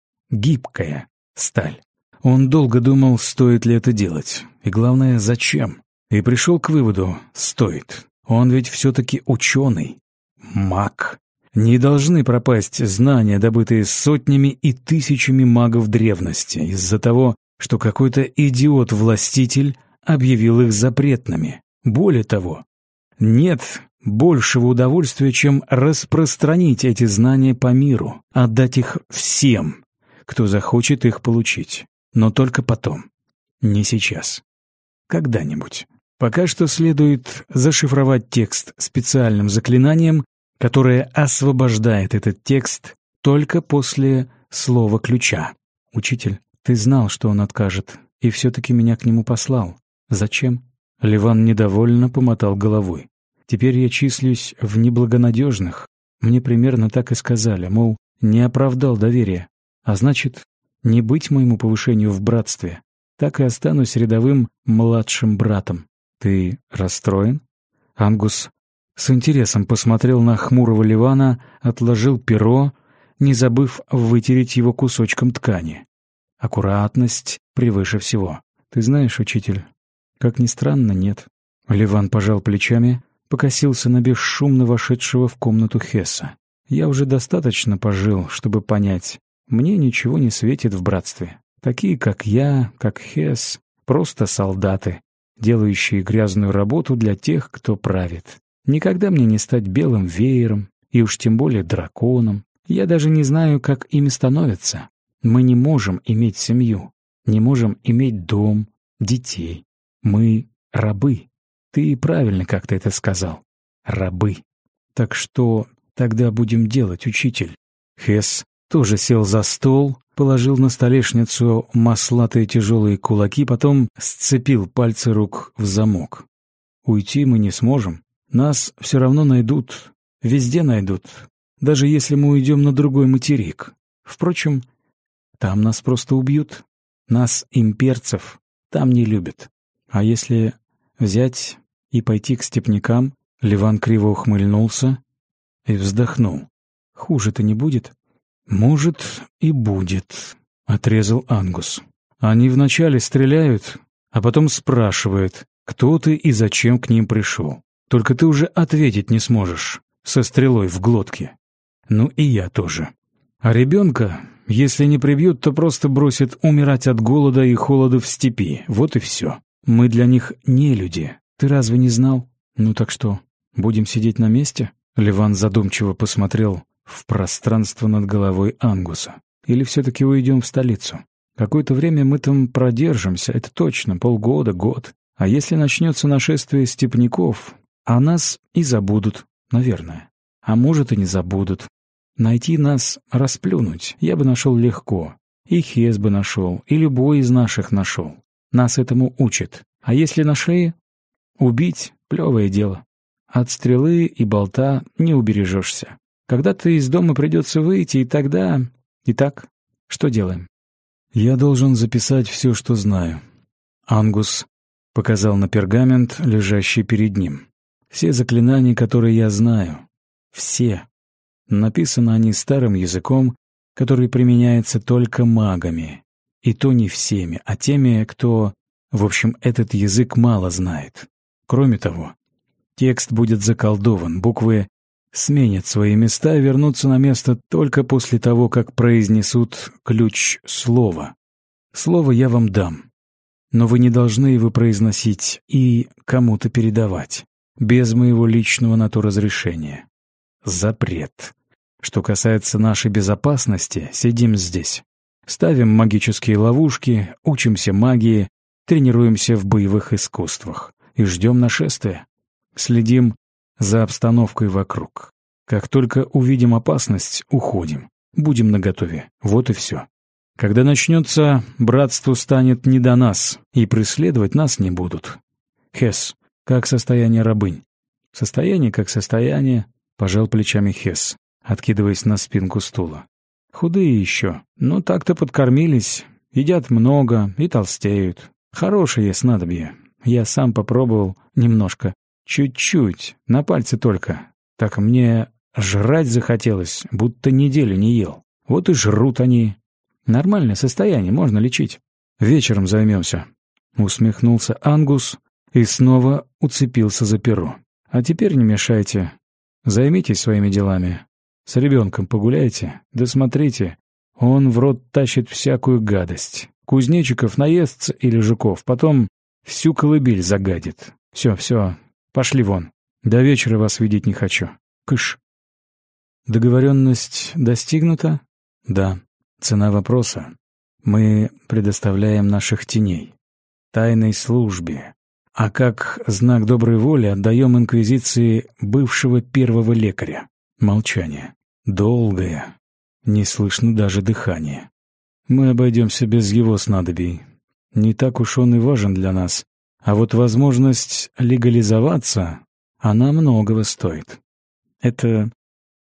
Гибкая сталь. Он долго думал, стоит ли это делать, и главное, зачем. И пришел к выводу — стоит. Он ведь все-таки ученый, маг. Не должны пропасть знания, добытые сотнями и тысячами магов древности, из-за того, что какой-то идиот-властитель объявил их запретными. Более того, нет большего удовольствия, чем распространить эти знания по миру, отдать их всем, кто захочет их получить. Но только потом, не сейчас. Когда-нибудь. Пока что следует зашифровать текст специальным заклинанием, которое освобождает этот текст только после слова ключа. «Учитель, ты знал, что он откажет, и все-таки меня к нему послал. Зачем?» Ливан недовольно помотал головой. «Теперь я числюсь в неблагонадежных. Мне примерно так и сказали, мол, не оправдал доверия, а значит, не быть моему повышению в братстве. Так и останусь рядовым младшим братом. Ты расстроен?» Ангус с интересом посмотрел на хмурого Ливана, отложил перо, не забыв вытереть его кусочком ткани. Аккуратность превыше всего. «Ты знаешь, учитель, как ни странно, нет». Ливан пожал плечами, покосился на бесшумно вошедшего в комнату Хесса. «Я уже достаточно пожил, чтобы понять, мне ничего не светит в братстве. Такие, как я, как Хесс, просто солдаты, делающие грязную работу для тех, кто правит. Никогда мне не стать белым веером, и уж тем более драконом. Я даже не знаю, как ими становятся. Мы не можем иметь семью, не можем иметь дом, детей. Мы рабы. Ты правильно как-то это сказал. Рабы. Так что тогда будем делать, учитель?» Хесс тоже сел за стол, положил на столешницу маслатые тяжелые кулаки, потом сцепил пальцы рук в замок. «Уйти мы не сможем. Нас все равно найдут. Везде найдут. Даже если мы уйдем на другой материк. Впрочем, там нас просто убьют. Нас, имперцев, там не любят. А если взять и пойти к степнякам?» Ливан криво ухмыльнулся и вздохнул. «Хуже-то не будет?» «Может, и будет», — отрезал Ангус. «Они вначале стреляют, а потом спрашивают, кто ты и зачем к ним пришел. Только ты уже ответить не сможешь, со стрелой в глотке. Ну и я тоже. А ребенка, если не прибьют, то просто бросят умирать от голода и холода в степи. Вот и все. Мы для них не люди. Ты разве не знал? Ну так что, будем сидеть на месте?» Ливан задумчиво посмотрел в пространство над головой Ангуса. «Или все-таки уйдем в столицу? Какое-то время мы там продержимся, это точно, полгода, год. А если начнется нашествие степняков, о нас и забудут, наверное. А может, и не забудут. Найти нас, расплюнуть, я бы нашел легко. И Хес бы нашел, и любой из наших нашел. Нас этому учат. А если нашли, убить — плевое дело. От стрелы и болта не убережешься. Когда-то из дома придется выйти, и тогда... Итак, что делаем?» «Я должен записать все, что знаю». Ангус показал на пергамент, лежащий перед ним. «Все заклинания, которые я знаю. Все. Написаны они старым языком, который применяется только магами. И то не всеми, а теми, кто... В общем, этот язык мало знает. Кроме того, текст будет заколдован, буквы сменят свои места и вернутся на место только после того, как произнесут ключ слова. Слово я вам дам, но вы не должны его произносить и кому-то передавать, без моего личного на то разрешения. Запрет. Что касается нашей безопасности, сидим здесь. Ставим магические ловушки, учимся магии, тренируемся в боевых искусствах и ждем нашествия. Следим за обстановкой вокруг. Как только увидим опасность, уходим. Будем наготове. Вот и все. Когда начнется, братству станет не до нас, и преследовать нас не будут. Хесс, как состояние рабынь?» «Состояние как состояние», — пожал плечами Хесс, откидываясь на спинку стула. «Худые еще, но так-то подкормились, едят много и толстеют. Хорошее снадобье. Я сам попробовал немножко. Чуть-чуть, на пальце только. Так мне жрать захотелось, будто неделю не ел. Вот и жрут они. Нормальное состояние, можно лечить. Вечером займемся». Усмехнулся Ангус и снова уцепился за перо. «А теперь не мешайте. Займитесь своими делами. С ребенком погуляйте, да смотрите, он в рот тащит всякую гадость. Кузнечиков наестся или жуков, потом всю колыбель загадит. Все, пошли вон. До вечера вас видеть не хочу. Кыш». «Договоренность достигнута?» «Да. Цена вопроса. Мы предоставляем наших теней. Тайной службе. А как знак доброй воли отдаем инквизиции бывшего первого лекаря. Молчание. Долгое. Не слышно даже дыхания. Мы обойдемся без его снадобий. Не так уж он и важен для нас. А вот возможность легализоваться, она многого стоит. Это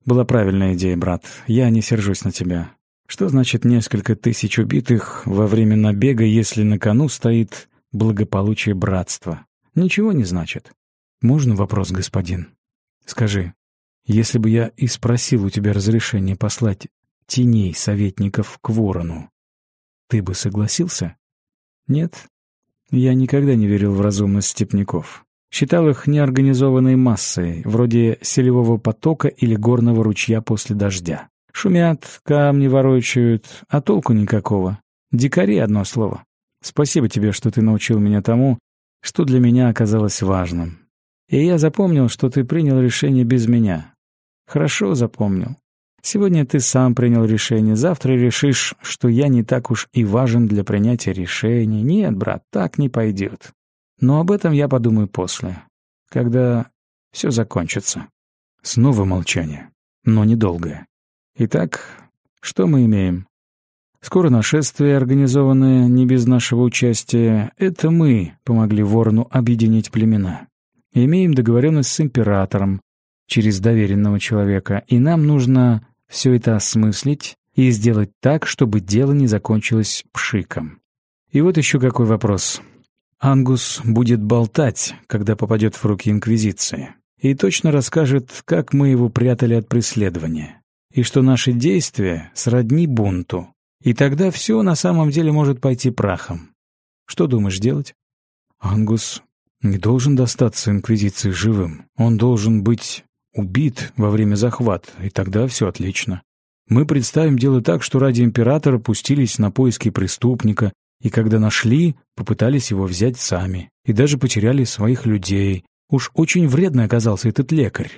Была правильная идея, брат. Я не сержусь на тебя. Что значит несколько тысяч убитых во время набега, если на кону стоит благополучие братства? Ничего не значит. Можно вопрос, господин? Скажи, если бы я и спросил у тебя разрешения послать теней советников к Ворону, ты бы согласился? Нет. Я никогда не верил в разумность степняков. Считал их неорганизованной массой, вроде селевого потока или горного ручья после дождя. Шумят, камни ворочают, а толку никакого. Дикари — одно слово. Спасибо тебе, что ты научил меня тому, что для меня оказалось важным. И я запомнил, что ты принял решение без меня. Хорошо запомнил. Сегодня ты сам принял решение, завтра решишь, что я не так уж и важен для принятия решений. Нет, брат, так не пойдет. Но об этом я подумаю после, когда все закончится. Снова молчание, но недолгое. Итак, что мы имеем? Скоро нашествие, организованное не без нашего участия. Это мы помогли Ворону объединить племена. Имеем договоренность с императором через доверенного человека, и нам нужно все это осмыслить и сделать так, чтобы дело не закончилось пшиком. И вот еще какой вопрос. Ангус будет болтать, когда попадет в руки Инквизиции, и точно расскажет, как мы его прятали от преследования, и что наши действия сродни бунту. И тогда все на самом деле может пойти прахом. Что думаешь делать? Ангус не должен достаться Инквизиции живым. Он должен быть убит во время захвата, и тогда все отлично. Мы представим дело так, что ради императора пустились на поиски преступника, и когда нашли, попытались его взять сами, и даже потеряли своих людей. Уж очень вредный оказался этот лекарь.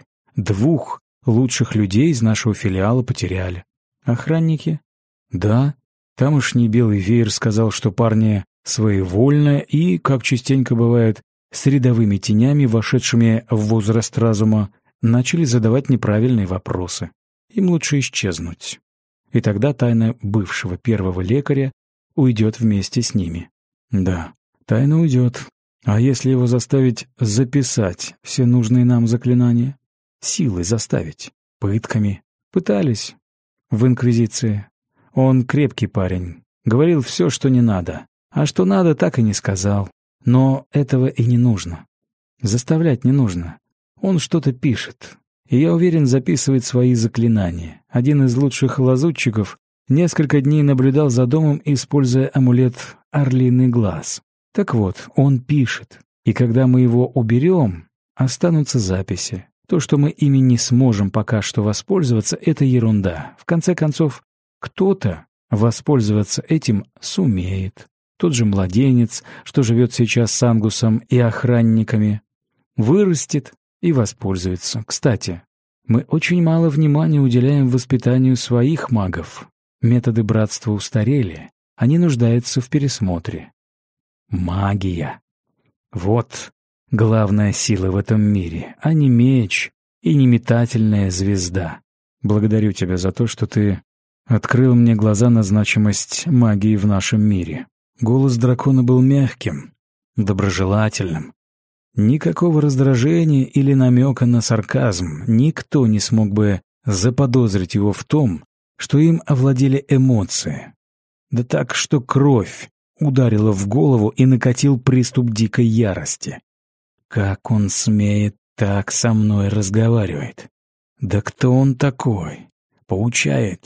2 лучших людей из нашего филиала потеряли. Охранники? Да, тамошний белый веер сказал, что парни своевольные и, как частенько бывает, с рядовыми тенями, вошедшими в возраст разума, начали задавать неправильные вопросы. Им лучше исчезнуть. И тогда тайна бывшего первого лекаря уйдет вместе с ними. Да, тайна уйдет. А если его заставить записать все нужные нам заклинания? Силой заставить, пытками. Пытались в Инквизиции. Он крепкий парень, говорил все, что не надо. А что надо, так и не сказал. Но этого и не нужно. Заставлять не нужно. Он что-то пишет. И я уверен, записывает свои заклинания. Один из лучших лазутчиков несколько дней наблюдал за домом, используя амулет «Орлиный глаз». Так вот, он пишет. И когда мы его уберем, останутся записи. То, что мы ими не сможем пока что воспользоваться, это ерунда. В конце концов, кто-то воспользоваться этим сумеет. Тот же младенец, что живет сейчас с Ангусом и охранниками, вырастет и воспользуется. Кстати, мы очень мало внимания уделяем воспитанию своих магов. Методы братства устарели, они нуждаются в пересмотре. Магия. Вот главная сила в этом мире, а не меч и не метательная звезда. Благодарю тебя за то, что ты открыл мне глаза на значимость магии в нашем мире. Голос дракона был мягким, доброжелательным. Никакого раздражения или намека на сарказм. Никто не смог бы заподозрить его в том, что им овладели эмоции. Да так, что кровь ударила в голову и накатил приступ дикой ярости. Как он смеет так со мной разговаривать? Да кто он такой? Поучает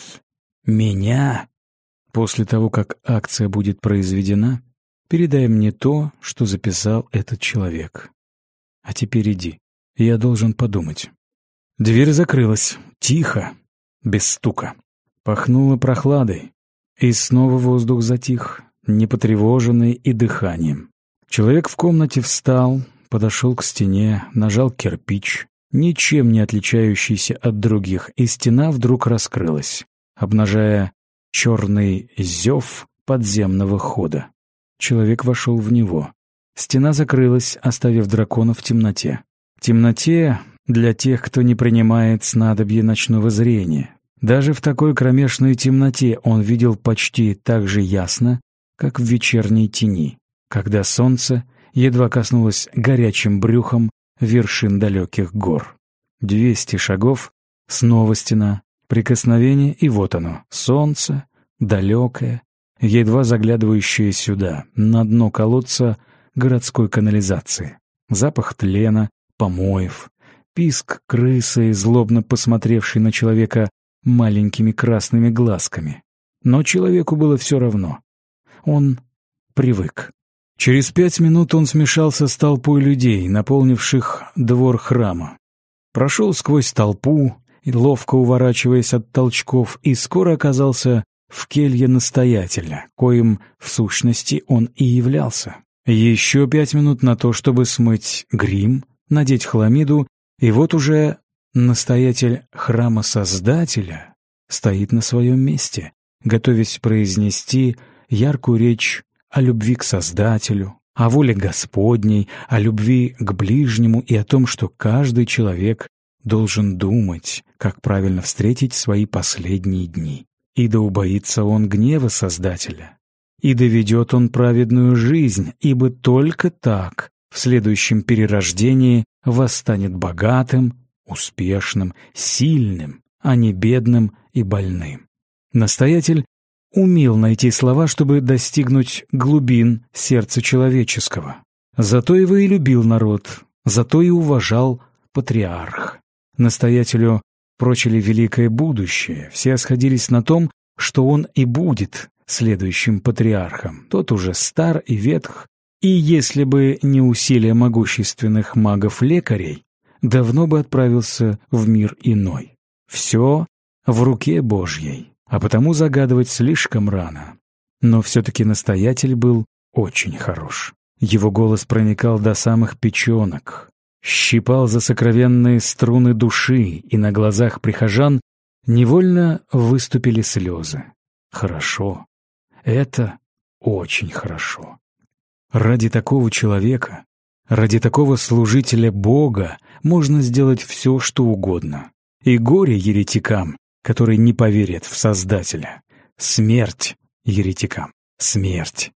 меня? После того, как акция будет произведена, передай мне то, что записал этот человек. А теперь иди. Я должен подумать. Дверь закрылась. Тихо, без стука. Пахнуло прохладой. И снова воздух затих, непотревоженный и дыханием. Человек в комнате встал, подошел к стене, нажал кирпич, ничем не отличающийся от других, и стена вдруг раскрылась, обнажая черный зев подземного хода. Человек вошел в него. Стена закрылась, оставив дракона в темноте. Темноте для тех, кто не принимает снадобье ночного зрения. Даже в такой кромешной темноте он видел почти так же ясно, как в вечерней тени, когда солнце едва коснулось горячим брюхом вершин далеких гор. 200 шагов, Снова стена, прикосновение, и вот оно, солнце, далекое, едва заглядывающее сюда, на дно колодца городской канализации. Запах тлена, помоев, писк крысы, злобно посмотревшей на человека маленькими красными глазками. Но человеку было все равно. Он привык. Через 5 минут он смешался с толпой людей, наполнивших двор храма. Прошел сквозь толпу, ловко уворачиваясь от толчков, и скоро оказался в келье настоятеля, коим, в сущности, он и являлся. Еще 5 минут на то, чтобы смыть грим, надеть хламиду, и вот уже настоятель храма Создателя стоит на своем месте, готовясь произнести яркую речь о любви к Создателю, о воле Господней, о любви к ближнему и о том, что каждый человек должен думать, как правильно встретить свои последние дни. И да убоится он гнева Создателя, и доведет он праведную жизнь, ибо только так в следующем перерождении восстанет богатым, успешным, сильным, а не бедным и больным. Настоятель умел найти слова, чтобы достигнуть глубин сердца человеческого. Зато его и любил народ, зато и уважал патриарх. Настоятелю прочили великое будущее, все сходились на том, что он и будет следующим патриархом. Тот уже стар и ветх, и если бы не усилия могущественных магов-лекарей, давно бы отправился в мир иной. Все в руке Божьей, а потому загадывать слишком рано. Но все-таки настоятель был очень хорош. Его голос проникал до самых печенок, щипал за сокровенные струны души, и на глазах прихожан невольно выступили слезы. Хорошо. Это очень хорошо. Ради такого человека, ради такого служителя Бога можно сделать все, что угодно. И горе еретикам, которые не поверят в Создателя. Смерть еретикам. Смерть.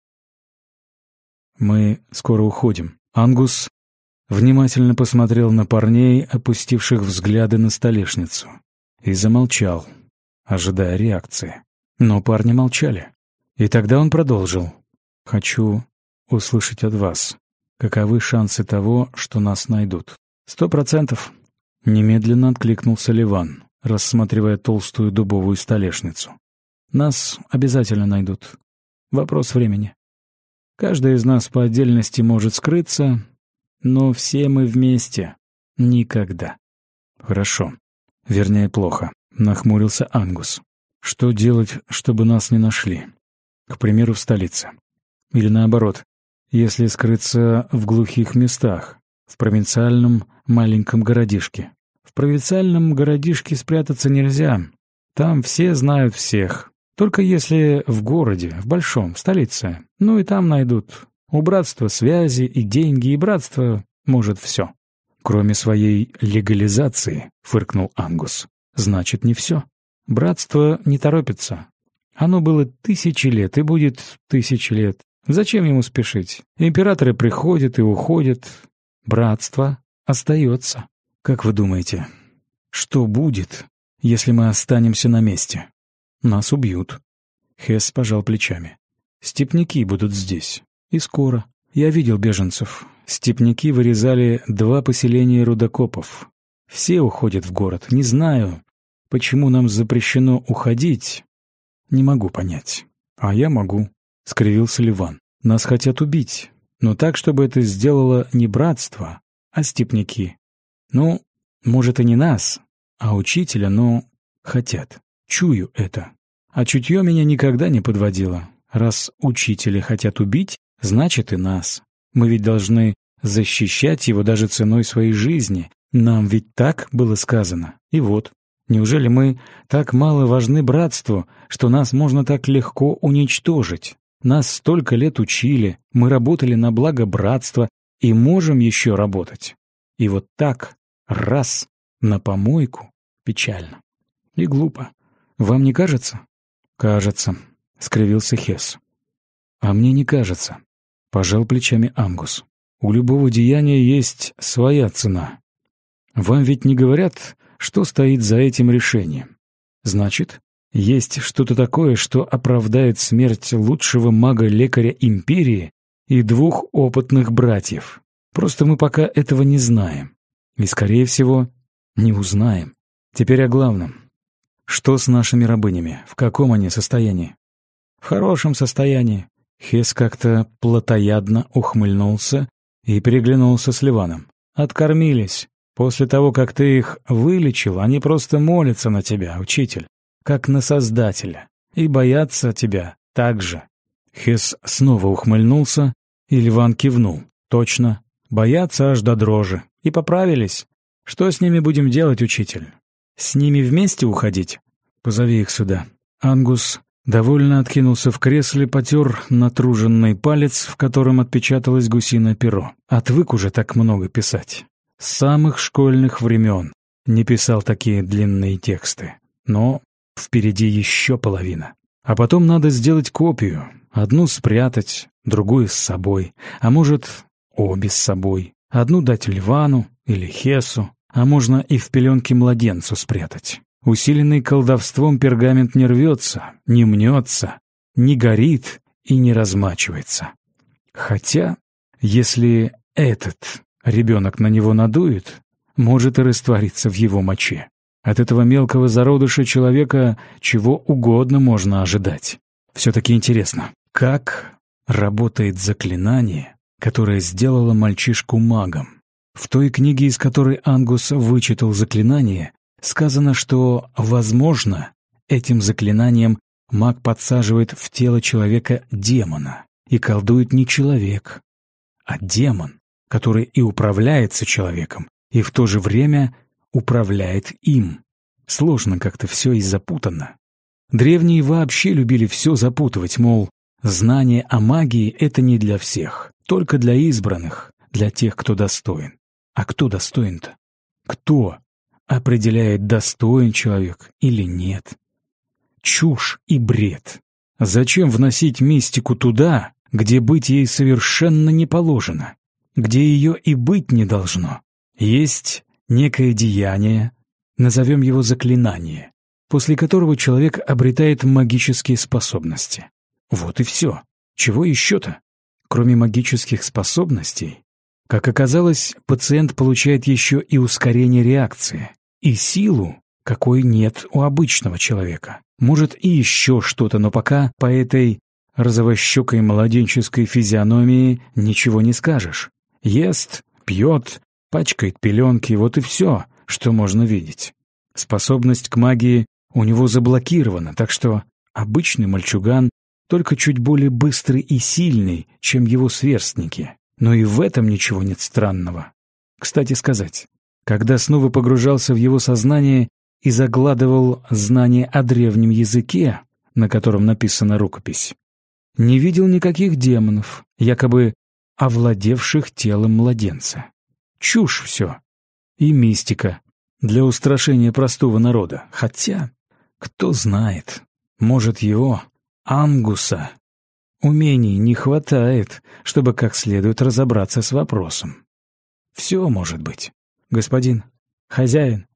Мы скоро уходим. Ангус внимательно посмотрел на парней, опустивших взгляды на столешницу, и замолчал, ожидая реакции. Но парни молчали. И тогда он продолжил. «Хочу услышать от вас, каковы шансы того, что нас найдут?» 100%. Немедленно откликнулся Ливан, рассматривая толстую дубовую столешницу. «Нас обязательно найдут. Вопрос времени. Каждый из нас по отдельности может скрыться, но все мы вместе — никогда». «Хорошо. Вернее, плохо», — нахмурился Ангус. «Что делать, чтобы нас не нашли? К примеру, в столице. Или наоборот, если скрыться в глухих местах, в провинциальном маленьком городишке. В провинциальном городишке спрятаться нельзя. Там все знают всех. Только если в городе, в большом, в столице. Ну и там найдут. У братства связи и деньги, и братство может все. Кроме своей легализации, фыркнул Ангус. Значит, не все. Братство не торопится. Оно было 1000 лет и будет 1000 лет. Зачем ему спешить? Императоры приходят и уходят. Братство остается. Как вы думаете, что будет, если мы останемся на месте? Нас убьют. Хесс пожал плечами. Степняки будут здесь. И скоро. Я видел беженцев. Степняки вырезали 2 поселения рудокопов. Все уходят в город. Не знаю, почему нам запрещено уходить. Не могу понять. А я могу, — скривился Ливан. Нас хотят убить, но так, чтобы это сделало не братство, а степняки. Ну, может, и не нас, а учителя, но хотят. Чую это. А чутье меня никогда не подводило. Раз учителя хотят убить, значит и нас. Мы ведь должны защищать его даже ценой своей жизни. Нам ведь так было сказано. И вот. Неужели мы так мало важны братству, что нас можно так легко уничтожить? Нас столько лет учили, мы работали на благо братства и можем еще работать. И вот так, раз, на помойку, печально. И глупо. Вам не кажется? Кажется, — скривился Хесс. А мне не кажется, — пожал плечами Ангус. У любого деяния есть своя цена. Вам ведь не говорят, что стоит за этим решением. Значит, есть что-то такое, что оправдает смерть лучшего мага-лекаря империи и 2 опытных братьев. Просто мы пока этого не знаем. И, скорее всего, не узнаем. Теперь о главном. Что с нашими рабынями? В каком они состоянии? В хорошем состоянии. Хес как-то плотоядно ухмыльнулся и переглянулся с Ливаном. Откормились. После того, как ты их вылечил, они просто молятся на тебя, учитель, как на Создателя, и боятся тебя так же. Хес снова ухмыльнулся, и Ливан кивнул. Точно. Боятся аж до дрожи. И поправились. Что с ними будем делать, учитель? С ними вместе уходить? Позови их сюда. Ангус довольно откинулся в кресле, потер натруженный палец, в котором отпечаталось гусиное перо. Отвык уже так много писать. С самых школьных времен не писал такие длинные тексты. Но впереди еще половина. А потом надо сделать копию. Одну спрятать, другую с собой. А может, обе с собой. Одну дать Ливану или Хесу. А можно и в пеленке младенцу спрятать. Усиленный колдовством пергамент не рвется, не мнется, не горит и не размачивается. Хотя, если этот ребенок на него надует, может и раствориться в его моче. От этого мелкого зародыша человека чего угодно можно ожидать. Все-таки интересно, как работает заклинание, которое сделало мальчишку магом? В той книге, из которой Ангус вычитал заклинание, сказано, что, возможно, этим заклинанием маг подсаживает в тело человека демона. И колдует не человек, а демон, который и управляется человеком, и в то же время управляет им. Сложно как-то все и запутанно. Древние вообще любили все запутывать, мол, знание о магии — это не для всех, только для избранных, для тех, кто достоин. А кто достоин-то? Кто определяет, достоин человек или нет? Чушь и бред. Зачем вносить мистику туда, где быть ей совершенно не положено, где ее и быть не должно? Есть некое деяние, назовем его заклинание, после которого человек обретает магические способности. Вот и все. Чего еще-то? Кроме магических способностей, как оказалось, пациент получает еще и ускорение реакции, и силу, какой нет у обычного человека. Может, и еще что-то, но пока по этой розовощекой младенческой физиономии ничего не скажешь. Ест, пьет, пачкает пеленки, вот и все, что можно видеть. Способность к магии у него заблокирована, так что обычный мальчуган только чуть более быстрый и сильный, чем его сверстники. Но и в этом ничего нет странного. Кстати сказать, когда снова погружался в его сознание и загладывал знания о древнем языке, на котором написана рукопись, не видел никаких демонов, якобы овладевших телом младенца. Чушь все. И мистика для устрашения простого народа. Хотя, кто знает, может, его, Ангуса, умений не хватает, чтобы как следует разобраться с вопросом. Все может быть. Господин, хозяин.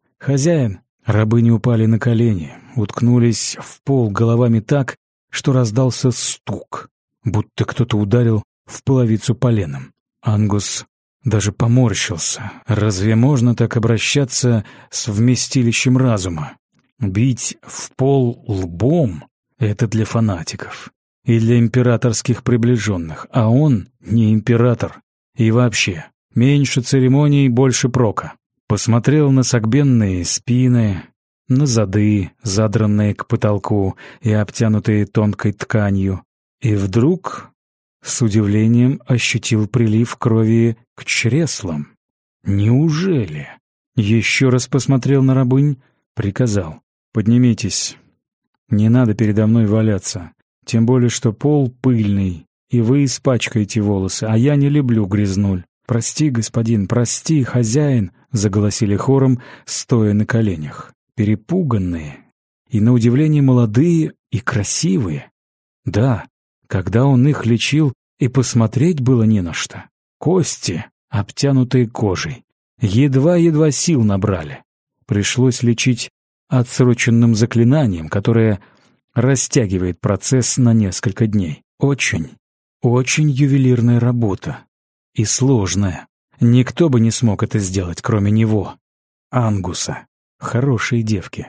Рабыни упали на колени, уткнулись в пол головами так, что раздался стук, будто кто-то ударил в половицу поленом. Ангус даже поморщился. Разве можно так обращаться с вместилищем разума? Бить в пол лбом — это для фанатиков и для императорских приближенных, а он не император. И вообще, меньше церемоний, больше прока. Посмотрел на согбенные спины, на зады, задранные к потолку и обтянутые тонкой тканью, и вдруг с удивлением ощутил прилив крови к чреслам. Неужели? Еще раз посмотрел на рабынь, приказал: «Поднимитесь. Не надо передо мной валяться, тем более что пол пыльный, и вы испачкаете волосы, а я не люблю грязнуль. Прости, господин, прости, хозяин», — заголосили хором, стоя на коленях. Перепуганные и, на удивление, молодые и красивые. Да, когда он их лечил, и посмотреть было не на что. Кости, обтянутые кожей, едва-едва сил набрали. Пришлось лечить отсроченным заклинанием, которое растягивает процесс на несколько дней. Очень, очень ювелирная работа. И сложная. Никто бы не смог это сделать, кроме него. Ангуса. Хорошие девки.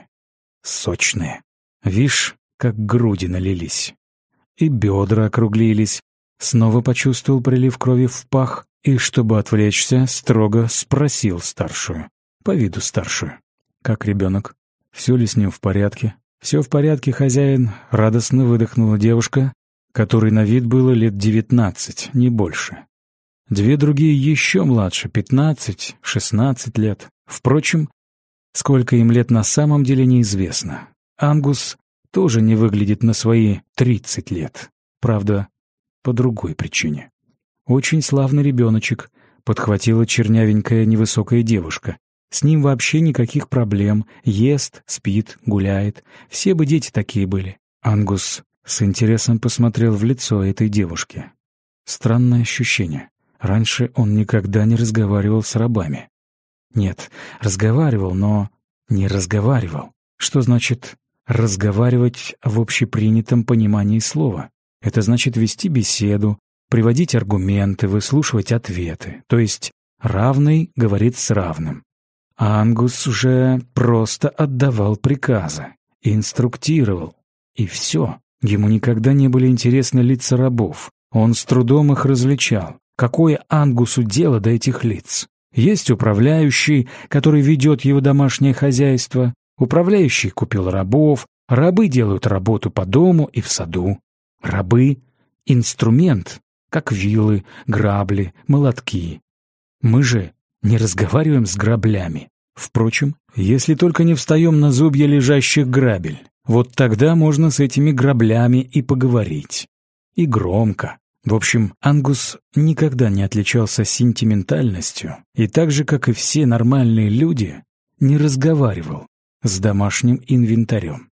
Сочные. Вишь, как груди налились. И бедра округлились. Снова почувствовал прилив крови в пах и, чтобы отвлечься, строго спросил старшую. По виду старшую. Как ребенок? Все ли с ним в порядке? «Все в порядке, хозяин», — радостно выдохнула девушка, которой на вид было лет 19, не больше. Две другие еще младше, 15, 16 лет. Впрочем, сколько им лет на самом деле неизвестно. Ангус тоже не выглядит на свои 30 лет. Правда, по другой причине. «Очень славный ребеночек», — подхватила чернявенькая невысокая девушка. «С ним вообще никаких проблем. Ест, спит, гуляет. Все бы дети такие были». Ангус с интересом посмотрел в лицо этой девушки. Странное ощущение. Раньше он никогда не разговаривал с рабами. Нет, разговаривал, но не разговаривал. Что значит разговаривать в общепринятом понимании слова? Это значит вести беседу, приводить аргументы, выслушивать ответы. То есть равный говорит с равным. А Ангус уже просто отдавал приказы, инструктировал. И все. Ему никогда не были интересны лица рабов. Он с трудом их различал. Какое Ангусу дело до этих лиц? Есть управляющий, который ведет его домашнее хозяйство. Управляющий купил рабов. Рабы делают работу по дому и в саду. Рабы — инструмент, как вилы, грабли, молотки. Мы же не разговариваем с граблями. Впрочем, если только не встаем на зубья лежащих грабель, вот тогда можно с этими граблями и поговорить. И громко. В общем, Ангус никогда не отличался сентиментальностью и так же, как и все нормальные люди, не разговаривал с домашним инвентарем.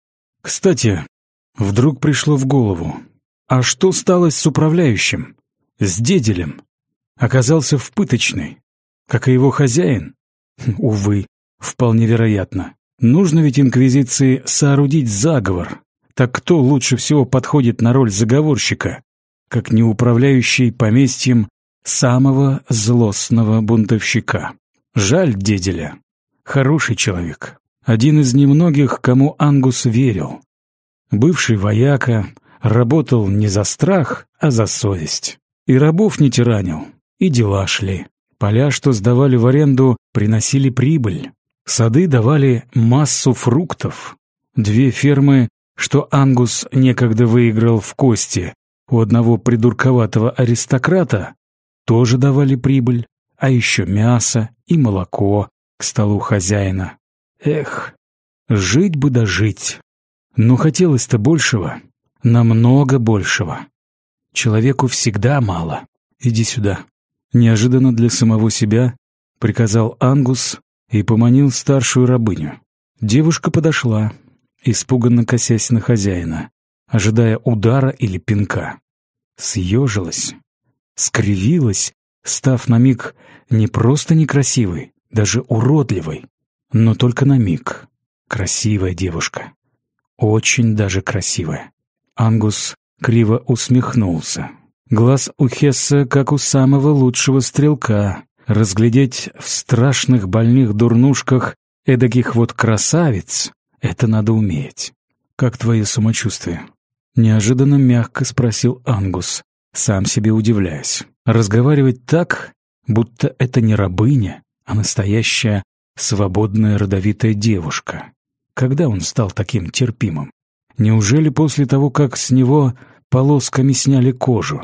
Кстати, вдруг пришло в голову, а что стало с управляющим, с Деделем? Оказался в пыточной, как и его хозяин? Увы, вполне вероятно. Нужно ведь инквизиции соорудить заговор. Так кто лучше всего подходит на роль заговорщика, как не управляющий поместьем самого злостного бунтовщика? Жаль Деделя. Хороший человек. Один из немногих, кому Ангус верил. Бывший вояка, работал не за страх, а за совесть. И рабов не тиранил, и дела шли. Поля, что сдавали в аренду, приносили прибыль. Сады давали массу фруктов. 2 фермы, что Ангус некогда выиграл в кости у одного придурковатого аристократа, тоже давали прибыль. А еще мясо и молоко к столу хозяина. Эх, жить бы да жить. Но хотелось-то большего, намного большего. Человеку всегда мало. Иди сюда. Неожиданно для самого себя приказал Ангус и поманил старшую рабыню. Девушка подошла, испуганно косясь на хозяина, ожидая удара или пинка. Съежилась, скривилась, став на миг не просто некрасивой, даже уродливой, но только на миг. Красивая девушка. Очень даже красивая. Ангус криво усмехнулся. Глаз у Хесса, как у самого лучшего стрелка. Разглядеть в страшных больных дурнушках эдаких вот красавиц — это надо уметь. «Как твое самочувствие?» — неожиданно мягко спросил Ангус, сам себе удивляясь. Разговаривать так, будто это не рабыня, а настоящая свободная родовитая девушка. Когда он стал таким терпимым? Неужели после того, как с него полосками сняли кожу?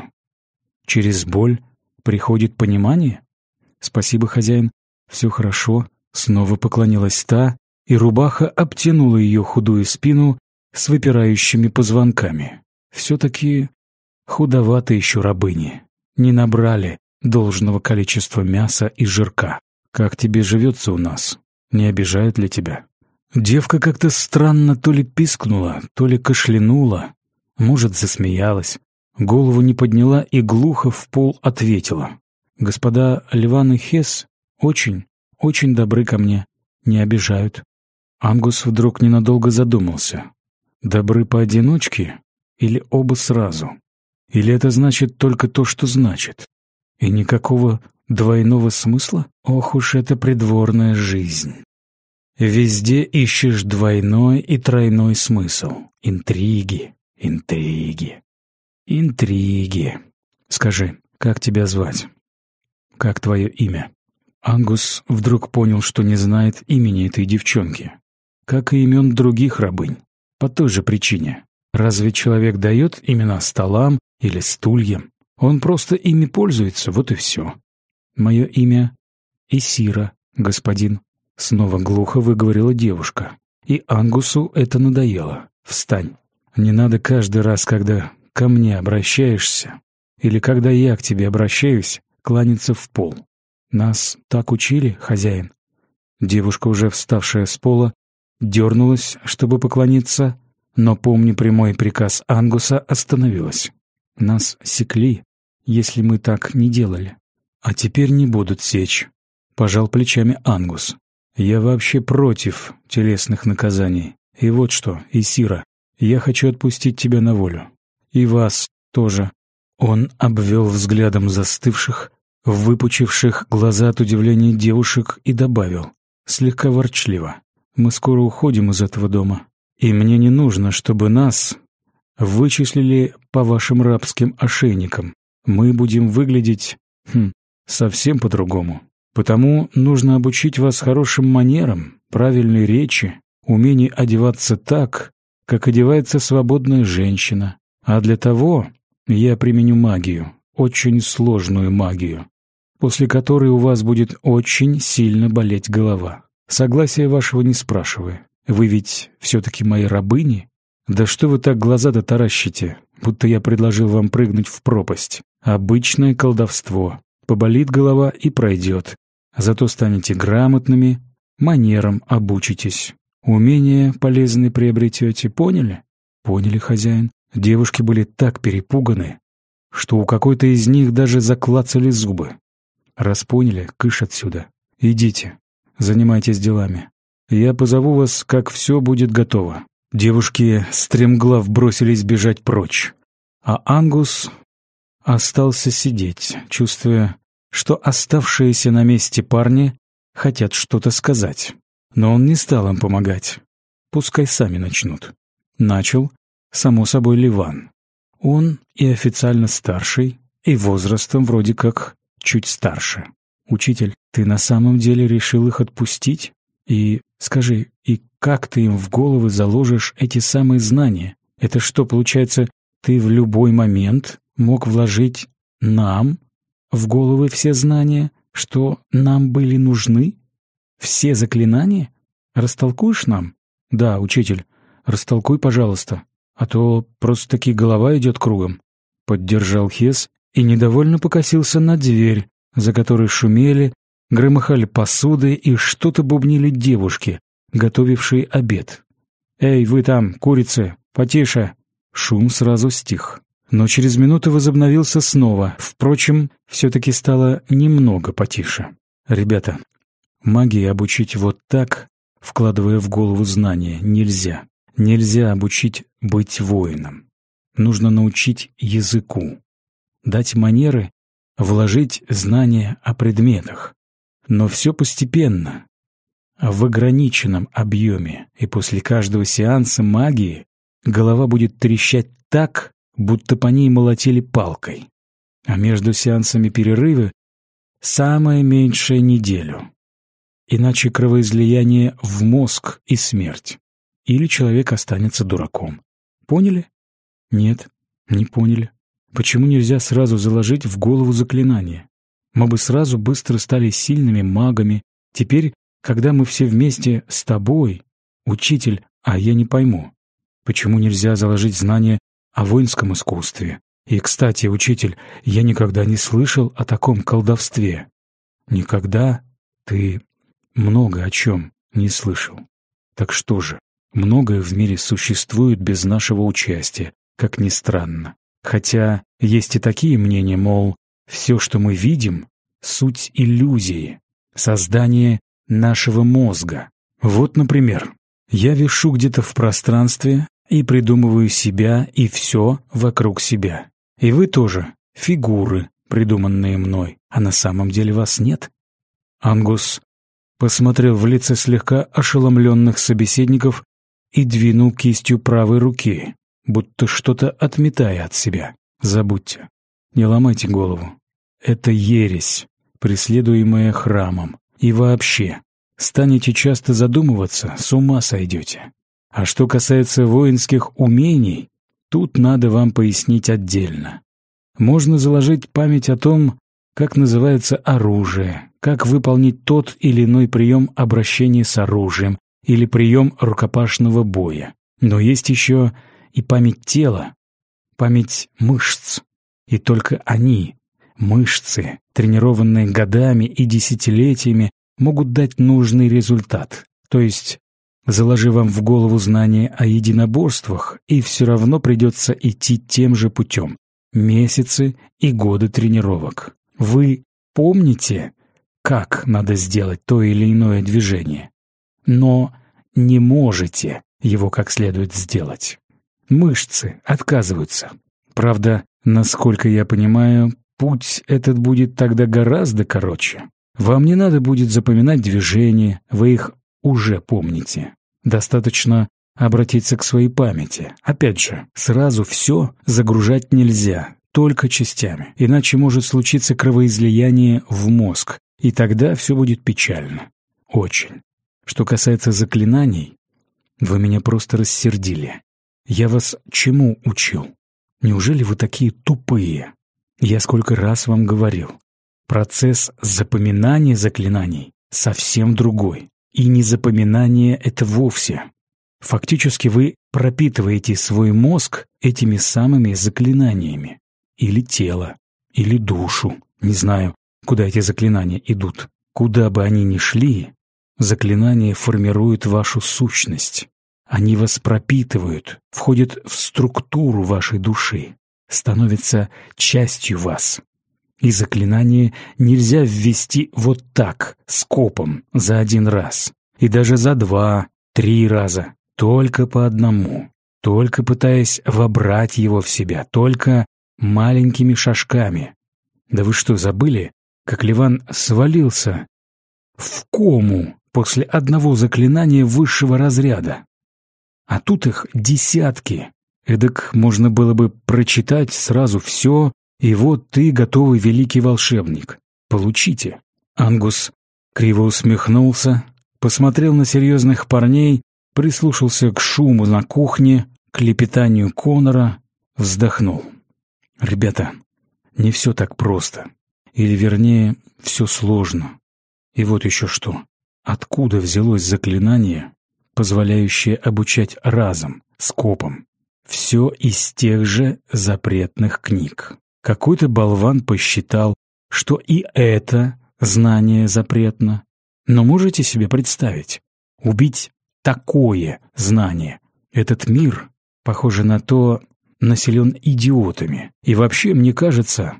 Через боль приходит понимание? «Спасибо, хозяин, все хорошо», — снова поклонилась та, и рубаха обтянула ее худую спину с выпирающими позвонками. Все-таки худоваты еще рабыни, не набрали должного количества мяса и жирка. «Как тебе живется у нас? Не обижает ли тебя?» Девка как-то странно то ли пискнула, то ли кашлянула, может, засмеялась, голову не подняла и глухо в пол ответила. «Господа Ливан и Хесс очень, очень добры ко мне. не обижают». Ангус вдруг ненадолго задумался. Добры поодиночке или оба сразу? Или это значит только то, что значит? И никакого двойного смысла? Ох уж эта придворная жизнь. Везде ищешь двойной и тройной смысл. Интриги, интриги, интриги. Скажи, как тебя звать? Как твое имя? Ангус вдруг понял, что не знает имени этой девчонки, как и имен других рабынь. По той же причине. Разве человек дает имена столам или стульям? Он просто ими пользуется, вот и все. «Мое имя Исира, господин», — снова глухо выговорила девушка. И Ангусу это надоело. «Встань. Не надо каждый раз, когда ко мне обращаешься, или когда я к тебе обращаюсь, кланяться в пол. Нас так учили, хозяин». Девушка, уже вставшая с пола, дернулась, чтобы поклониться, но, помня прямой приказ Ангуса, остановилась. «Нас секли, если мы так не делали. А теперь не будут сечь», — пожал плечами Ангус. «Я вообще против телесных наказаний. И вот что, Исира, я хочу отпустить тебя на волю. И вас тоже». Он обвел взглядом застывших, выпучивших глаза от удивления девушек и добавил, слегка ворчливо: «Мы скоро уходим из этого дома, и мне не нужно, чтобы нас вычислили по вашим рабским ошейникам. Мы будем выглядеть, совсем по-другому. Потому нужно обучить вас хорошим манерам, правильной речи, умению одеваться так, как одевается свободная женщина. А для того я применю магию, очень сложную магию, после которой у вас будет очень сильно болеть голова. Согласия вашего не спрашиваю. Вы ведь все-таки мои рабыни? Да что вы так глаза-то таращите, будто я предложил вам прыгнуть в пропасть. Обычное колдовство. Поболит голова и пройдет. Зато станете грамотными, манерам обучитесь. Умения полезные приобретете, поняли?» «Поняли, хозяин». Девушки были так перепуганы, что у какой-то из них даже заклацали зубы. «Раз поняли, кыш отсюда. Идите, занимайтесь делами. Я позову вас, как все будет готово». Девушки стремглав бросились бежать прочь, а Ангус остался сидеть, чувствуя, что оставшиеся на месте парни хотят что-то сказать. Но он не стал им помогать. Пускай сами начнут. Начал, само собой, Ливан. Он и официально старший, и возрастом вроде как чуть старше. «Учитель, ты на самом деле решил их отпустить? И скажи, и как ты им в головы заложишь эти самые знания? Это что, получается, ты в любой момент мог вложить нам в головы все знания, что нам были нужны? Все заклинания? Растолкуешь нам?» «Да, учитель, растолкуй, пожалуйста, а то просто-таки голова идет кругом», — поддержал Хес и недовольно покосился на дверь, за которой шумели, громыхали посуды и что-то бубнили девушки, готовившие обед. «Эй, вы там, курицы, потише!» Шум сразу стих, но через минуту возобновился снова. Впрочем, все-таки стало немного потише. «Ребята, магии обучить вот так, вкладывая в голову знания, нельзя. Нельзя обучить быть воином. Нужно научить языку, дать манеры, вложить знания о предметах. Но все постепенно, в ограниченном объеме, и после каждого сеанса магии голова будет трещать так, будто по ней молотили палкой. А между сеансами перерывы самое меньшее неделю. Иначе кровоизлияние в мозг и смерть. Или человек останется дураком. Поняли? Нет, не поняли. Почему нельзя сразу заложить в голову заклинание? Мы бы сразу быстро стали сильными магами. Теперь, когда мы все вместе с тобой, учитель, а я не пойму, почему нельзя заложить знания о воинском искусстве? И, кстати, учитель, я никогда не слышал о таком колдовстве. Никогда? Ты много о чем не слышал. Так что же, многое в мире существует без нашего участия, как ни странно. Хотя есть и такие мнения, мол, все, что мы видим, суть иллюзии, создание нашего мозга, Вот, например, я вишу где-то в пространстве и придумываю себя и все вокруг себя. И вы тоже фигуры, придуманные мной, а на самом деле вас нет. Ангус посмотрел в лица слегка ошеломленных собеседников и двинул кистью правой руки, будто что-то отметая от себя. Забудьте, не ломайте голову. Это ересь, преследуемая храмом. И вообще, станете часто задумываться, с ума сойдете. А что касается воинских умений, тут надо вам пояснить отдельно. Можно заложить память о том, как называется оружие, как выполнить тот или иной прием обращения с оружием или прием рукопашного боя. Но есть еще и память тела, память мышц. И только они, мышцы, тренированные годами и десятилетиями, могут дать нужный результат. То есть, заложи вам в голову знания о единоборствах, и все равно придется идти тем же путем. Месяцы и годы тренировок. Вы помните, как надо сделать то или иное движение, но не можете его как следует сделать. Мышцы отказываются. Правда, насколько я понимаю, путь этот будет тогда гораздо короче. Вам не надо будет запоминать движения, вы их уже помните. Достаточно обратиться к своей памяти. Опять же, сразу все загружать нельзя, только частями, иначе может случиться кровоизлияние в мозг, и тогда все будет печально. Очень. Что касается заклинаний, вы меня просто рассердили. Я вас чему учил? Неужели вы такие тупые? Я сколько раз вам говорил. Процесс запоминания заклинаний совсем другой. И не запоминание это вовсе. Фактически вы пропитываете свой мозг этими самыми заклинаниями. Или тело, или душу. Не знаю, куда эти заклинания идут. Куда бы они ни шли, заклинания формируют вашу сущность. Они вас пропитывают, входят в структуру вашей души, становятся частью вас. И заклинание нельзя ввести вот так, скопом, за один раз. И даже за 2-3 раза. Только по одному. Только пытаясь вобрать его в себя. Только маленькими шажками. Да вы что, забыли, как Ливан свалился в кому после одного заклинания высшего разряда? А тут их десятки. Эдак можно было бы прочитать сразу все, и вот ты готовый великий волшебник. Получите. Ангус криво усмехнулся, посмотрел на серьезных парней, прислушался к шуму на кухне, к лепетанию Конора, вздохнул. Ребята, не все так просто. Или, вернее, все сложно. И вот еще что. Откуда взялось заклинание, позволяющее обучать разом, скопом? Все из тех же запретных книг. Какой-то болван посчитал, что и это знание запретно. Но можете себе представить, убить такое знание? Этот мир, похоже на то, населен идиотами. И вообще, мне кажется,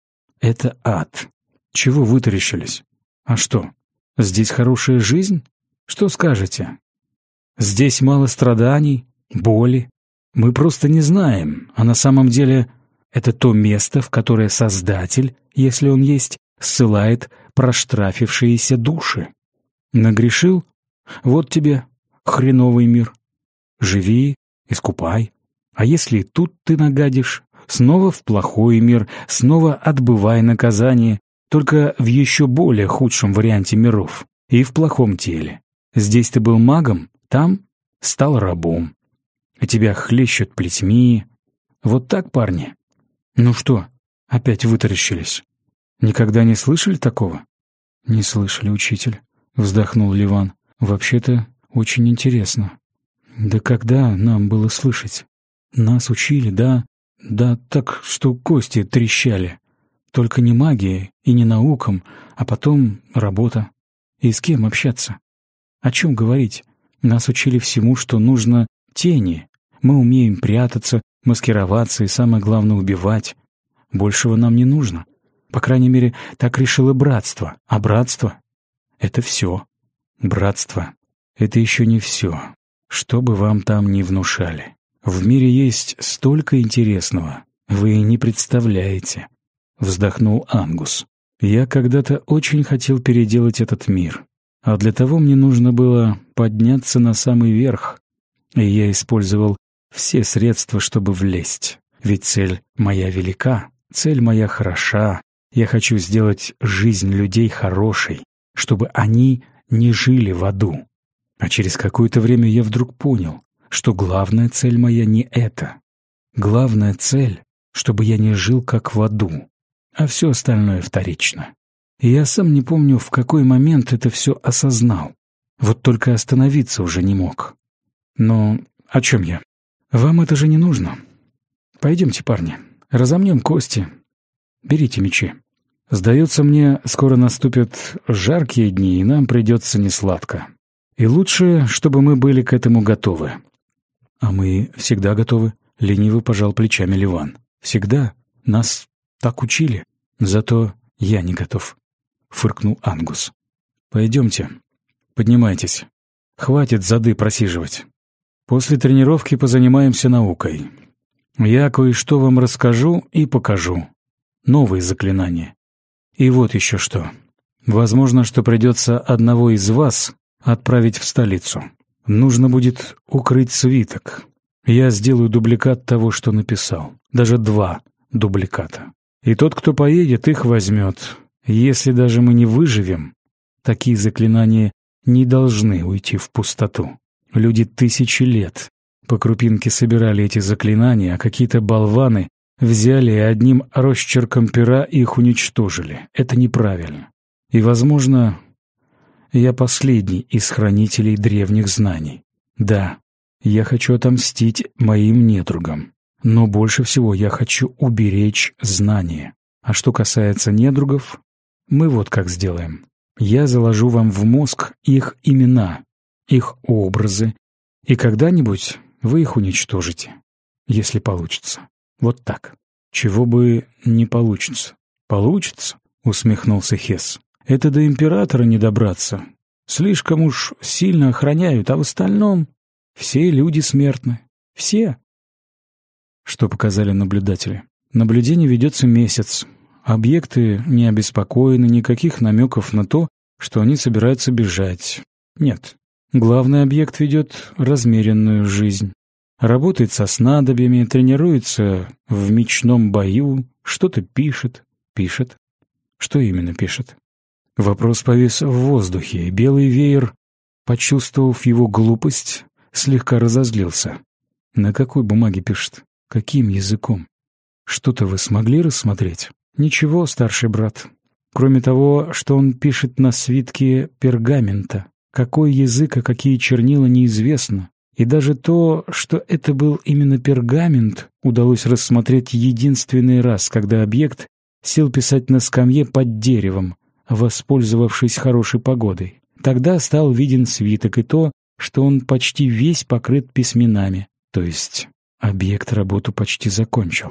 это ад. Чего вытаращились? А что, здесь хорошая жизнь? Что скажете? Здесь мало страданий, боли. Мы просто не знаем, а на самом деле это то место, в которое Создатель, если он есть, ссылает проштрафившиеся души. Нагрешил? Вот тебе хреновый мир. Живи, искупай. А если и тут ты нагадишь, снова в плохой мир, снова отбывай наказание, только в еще более худшем варианте миров и в плохом теле. Здесь ты был магом, там стал рабом. А тебя хлещут плетьми. Вот так, парни? Ну что, опять вытаращились? Никогда не слышали такого? Не слышали, учитель, вздохнул Ливан. Вообще-то очень интересно. Да когда нам было слышать? Нас учили, да, так, что кости трещали. Только не магия и не наукам, а потом работа. И с кем общаться? О чем говорить? Нас учили всему, что нужно тени. Мы умеем прятаться, маскироваться и, самое главное, убивать. Большего нам не нужно. По крайней мере, так решило братство. А братство — это все. Братство Это еще не все. Что бы вам там ни внушали. В мире есть столько интересного, вы не представляете», — вздохнул Ангус. «Я когда-то очень хотел переделать этот мир, а для того мне нужно было подняться на самый верх, и я использовал все средства, чтобы влезть. Ведь цель моя велика, цель моя хороша. Я хочу сделать жизнь людей хорошей, чтобы они не жили в аду. А через какое-то время я вдруг понял, что главная цель моя не это. Главная цель, чтобы я не жил как в аду, а все остальное вторично. И я сам не помню, в какой момент это все осознал. Вот только остановиться уже не мог. Но о чем я? Вам это же не нужно. Пойдемте, парни, разомнем кости. Берите мечи. Сдается мне, скоро наступят жаркие дни, и нам придется несладко. И лучше, чтобы мы были к этому готовы». «А мы всегда готовы», — лениво пожал плечами Ливан. «Всегда. Нас так учили. Зато я не готов», — фыркнул Ангус. «Пойдемте. Поднимайтесь. Хватит зады просиживать. После тренировки позанимаемся наукой. Я кое-что вам расскажу и покажу. Новые заклинания. И вот еще что. Возможно, что придется одного из вас отправить в столицу. Нужно будет укрыть свиток. Я сделаю дубликат того, что написал. Даже 2 дубликата. И тот, кто поедет, их возьмет. Если даже мы не выживем, такие заклинания не должны уйти в пустоту. Люди 1000 лет по крупинке собирали эти заклинания, а какие-то болваны взяли и одним росчерком пера их уничтожили. Это неправильно. И, возможно, я последний из хранителей древних знаний. Да, я хочу отомстить моим недругам, но больше всего я хочу уберечь знания. А что касается недругов, мы вот как сделаем. Я заложу вам в мозг их имена, их образы, и когда-нибудь вы их уничтожите, если получится. Вот так. Чего бы не получится. «Получится?» — усмехнулся Хесс. «Это до императора не добраться. Слишком уж сильно охраняют, а в остальном все люди смертны. Все». Что показали наблюдатели? Наблюдение ведется месяц. Объекты не обеспокоены, никаких намеков на то, что они собираются бежать. Нет. Главный объект ведет размеренную жизнь. Работает со снадобьями, тренируется в мечном бою, что-то пишет. Пишет? Что именно пишет? Вопрос повис в воздухе, и белый веер, почувствовав его глупость, слегка разозлился. На какой бумаге пишет? Каким языком? Что-то вы смогли рассмотреть? Ничего, старший брат. Кроме того, что он пишет на свитке пергамента. Какой язык и какие чернила неизвестно. И даже то, что это был именно пергамент, удалось рассмотреть единственный раз, когда объект сел писать на скамье под деревом, воспользовавшись хорошей погодой. Тогда стал виден свиток и то, что он почти весь покрыт письменами. То есть объект работу почти закончил.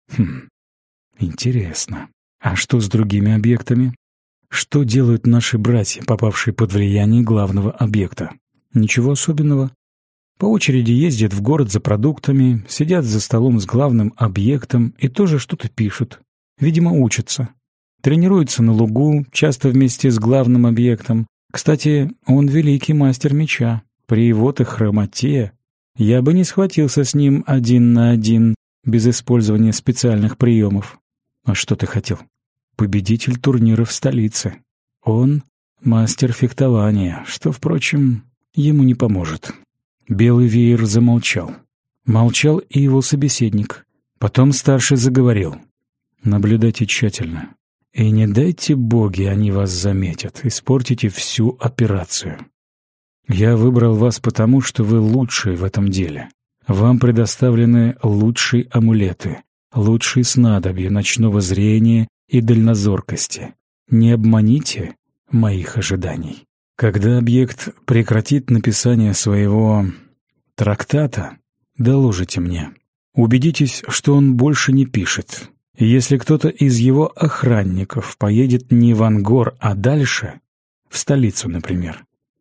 Интересно. А что с другими объектами? Что делают наши братья, попавшие под влияние главного объекта? Ничего особенного. По очереди ездят в город за продуктами, сидят за столом с главным объектом и тоже что-то пишут. Видимо, учатся. Тренируются на лугу, часто вместе с главным объектом. Кстати, он великий мастер меча. При его-то хромоте я бы не схватился с ним 1 на 1, без использования специальных приемов. А что ты хотел? Победитель турнира в столице. Он мастер фехтования, что, впрочем, ему не поможет. Белый веер замолчал. Молчал и его собеседник. Потом старший заговорил. Наблюдайте тщательно. И не дайте боги, они вас заметят, испортите всю операцию. Я выбрал вас потому, что вы лучшие в этом деле. Вам предоставлены лучшие амулеты, лучшие снадобья ночного зрения и дальнозоркости. Не обманите моих ожиданий. Когда объект прекратит написание своего трактата, доложите мне. Убедитесь, что он больше не пишет. Если кто-то из его охранников поедет не в Ангор, а дальше, в столицу, например,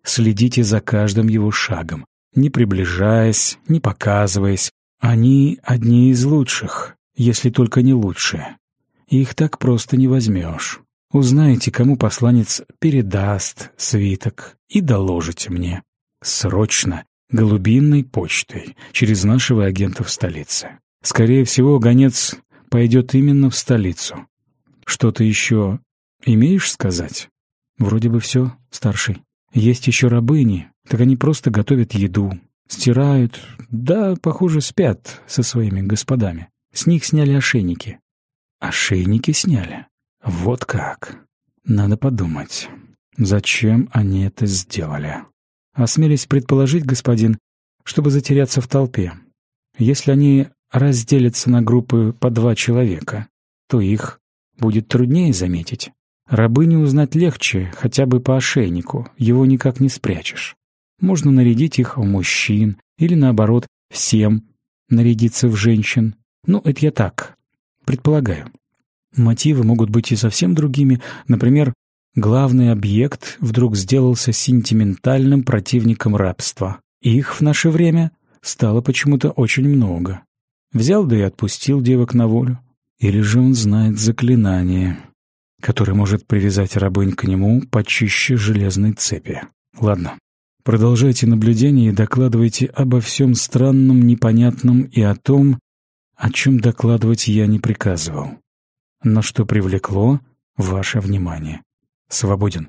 Следите за каждым его шагом, не приближаясь, не показываясь. Они одни из лучших, если только не лучшие. Их так просто не возьмешь. Узнаете, кому посланец передаст свиток, и доложите мне. Срочно, голубиной почтой, через нашего агента в столице. Скорее всего, гонец пойдет именно в столицу. Что-то еще имеешь сказать? Вроде бы все, старший. Есть еще рабыни, так они просто готовят еду, стирают, да, похоже, спят со своими господами. С них сняли ошейники. Ошейники сняли? Вот как. Надо подумать, зачем они это сделали. Осмелись предположить, господин, чтобы затеряться в толпе. Если они разделятся на группы по 2 человека, то их будет труднее заметить. Рабыню узнать легче, хотя бы по ошейнику, его никак не спрячешь. Можно нарядить их в мужчин, или наоборот, всем нарядиться в женщин. Ну, это я так предполагаю. Мотивы могут быть и совсем другими. Например, главный объект вдруг сделался сентиментальным противником рабства. Их в наше время стало почему-то очень много. Взял да и отпустил девок на волю. Или же он знает заклинание, которое может привязать рабынь к нему почище железной цепи. Ладно, продолжайте наблюдение и докладывайте обо всем странном, непонятном и о том, о чем докладывать я не приказывал. Но что привлекло ваше внимание. Свободен.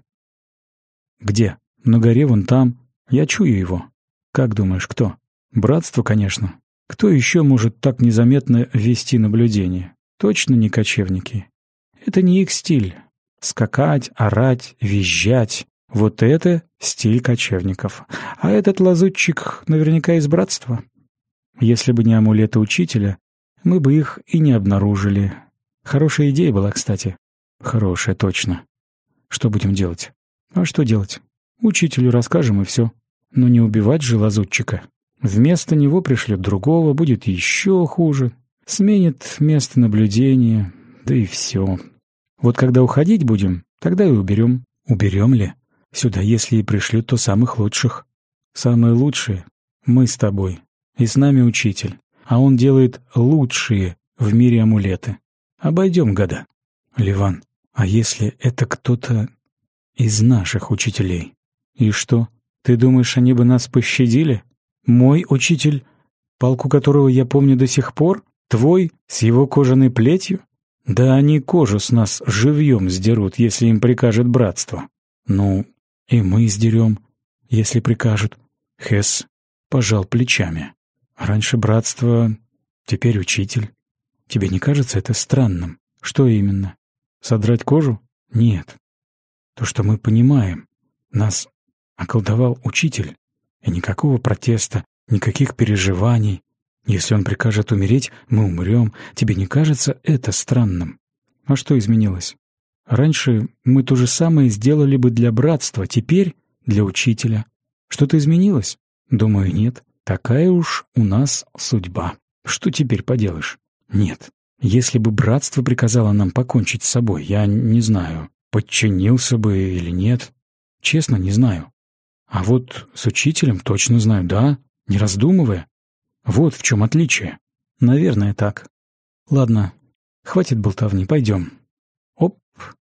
Где? На горе вон там. Я чую его. Как думаешь, кто? Братство, конечно. Кто еще может так незаметно вести наблюдение? Точно не кочевники. Это не их стиль. Скакать, орать, визжать. Вот это стиль кочевников. А этот лазутчик наверняка из братства. Если бы не амулеты учителя, мы бы их и не обнаружили. Хорошая идея была, кстати. Хорошая, точно. Что будем делать? А что делать? Учителю расскажем и все. Но не убивать же лазутчика. Вместо него пришлют другого, будет еще хуже. Сменит место наблюдения, да и все. Вот когда уходить будем, тогда и уберем. Уберем ли? Сюда, если и пришлют, то самых лучших. Самые лучшие — мы с тобой. И с нами учитель. А он делает лучшие в мире амулеты. Обойдем года. Ливан, а если это кто-то из наших учителей? И что, ты думаешь, они бы нас пощадили? Мой учитель, палку которого я помню до сих пор? Твой, с его кожаной плетью? Да они кожу с нас живьем сдерут, если им прикажет братство. Ну, и мы сдерем, если прикажут. Хесс пожал плечами. Раньше братство, теперь учитель. Тебе не кажется это странным? Что именно? Содрать кожу? Нет. То, что мы понимаем. Нас околдовал учитель. И никакого протеста, никаких переживаний. Если он прикажет умереть, мы умрем. Тебе не кажется это странным? А что изменилось? Раньше мы то же самое сделали бы для братства, теперь для учителя. Что-то изменилось? Думаю, нет. Такая уж у нас судьба. Что теперь поделаешь? Нет. Если бы братство приказало нам покончить с собой, я не знаю, подчинился бы или нет. Честно, не знаю. А вот с учителем точно знаю, да, не раздумывая. Вот в чем отличие. Наверное, так. Ладно, хватит болтовни, пойдем. Оп,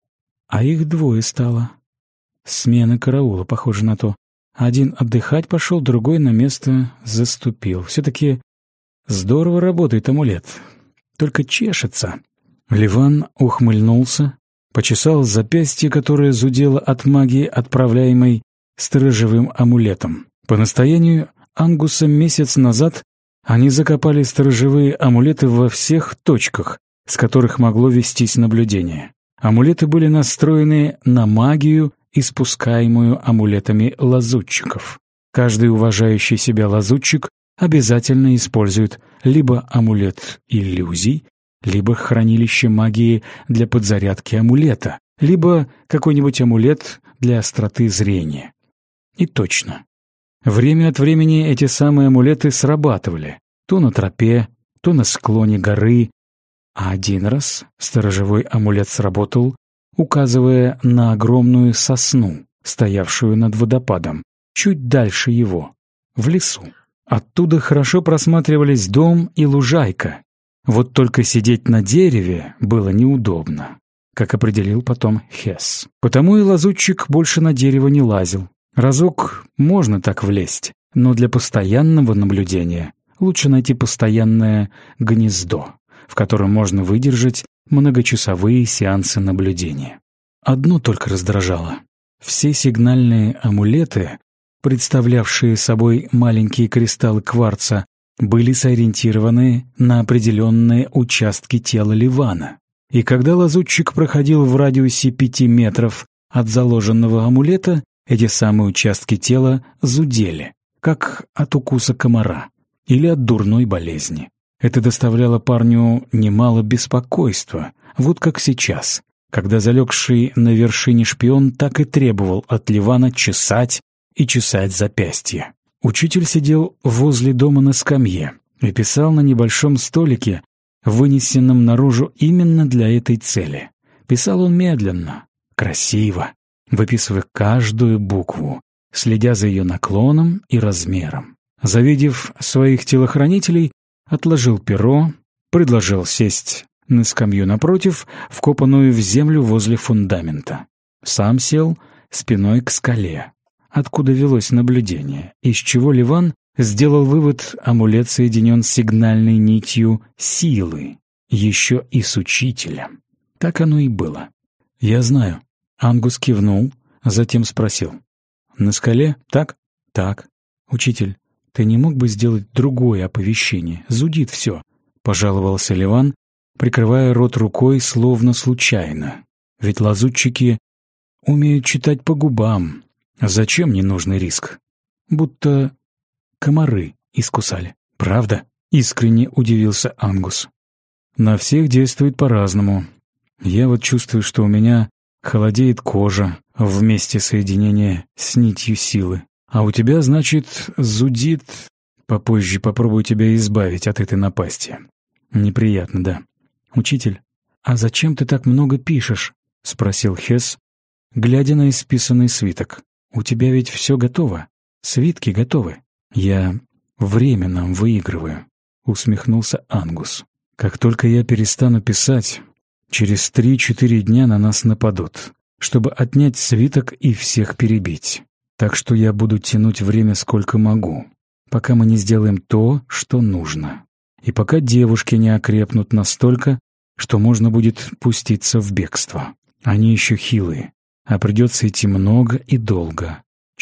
а их 2 стало. Смена караула, похоже на то. Один отдыхать пошел, другой на место заступил. Все-таки здорово работает амулет. Только чешется. Ливан ухмыльнулся, почесал запястье, которое зудело от магии, отправляемой сторожевым амулетом. По настоянию Ангуса месяц назад они закопали сторожевые амулеты во всех точках, с которых могло вестись наблюдение. Амулеты были настроены на магию, испускаемую амулетами лазутчиков. Каждый уважающий себя лазутчик обязательно использует либо амулет иллюзий, либо хранилище магии для подзарядки амулета, либо какой-нибудь амулет для остроты зрения. И точно. Время от времени эти самые амулеты срабатывали. То на тропе, то на склоне горы. А один раз сторожевой амулет сработал, указывая на огромную сосну, стоявшую над водопадом. чуть дальше его, в лесу. Оттуда хорошо просматривались дом и лужайка. Вот только сидеть на дереве было неудобно, как определил потом Хесс. Потому и лазутчик больше на дерево не лазил. Разок можно так влезть, но для постоянного наблюдения лучше найти постоянное гнездо, в котором можно выдержать многочасовые сеансы наблюдения. Одно только раздражало. Все сигнальные амулеты, представлявшие собой маленькие кристаллы кварца, были сориентированы на определенные участки тела Ливана. И когда лазутчик проходил в радиусе 5 метров от заложенного амулета, эти самые участки тела зудели, как от укуса комара или от дурной болезни. Это доставляло парню немало беспокойства, вот как сейчас, когда залегший на вершине шпион так и требовал от Ливана чесать и чесать запястье. Учитель сидел возле дома на скамье и писал на небольшом столике, вынесенном наружу именно для этой цели. Писал он медленно, красиво, выписывая каждую букву, следя за ее наклоном и размером. Завидев своих телохранителей, отложил перо, предложил сесть на скамью напротив, вкопанную в землю возле фундамента. Сам сел спиной к скале, откуда велось наблюдение, из чего Ливан сделал вывод: амулет соединен с сигнальной нитью силы, еще и с учителем. Так оно и было. «Я знаю». Ангус кивнул, затем спросил: «На скале? Так?» «Так». «Учитель, ты не мог бы сделать другое оповещение? Зудит все», — пожаловался Ливан, прикрывая рот рукой, словно случайно. «Ведь лазутчики умеют читать по губам. Зачем ненужный риск? Будто комары искусали». «Правда?» — искренне удивился Ангус. «На всех действует по-разному. Я вот чувствую, что у меня холодеет кожа в месте соединения с нитью силы. А у тебя, значит, зудит. Попозже попробую тебя избавить от этой напасти. Неприятно, да. Учитель, а зачем ты так много пишешь?» — спросил Хесс, глядя на исписанный свиток. «У тебя ведь все готово. Свитки готовы». «Я время нам выигрываю», — усмехнулся Ангус. «Как только я перестану писать, через 3-4 дня на нас нападут, чтобы отнять свиток и всех перебить. Так что я буду тянуть время сколько могу, пока мы не сделаем то, что нужно. И пока девушки не окрепнут настолько, что можно будет пуститься в бегство. Они еще хилые, а придется идти много и долго.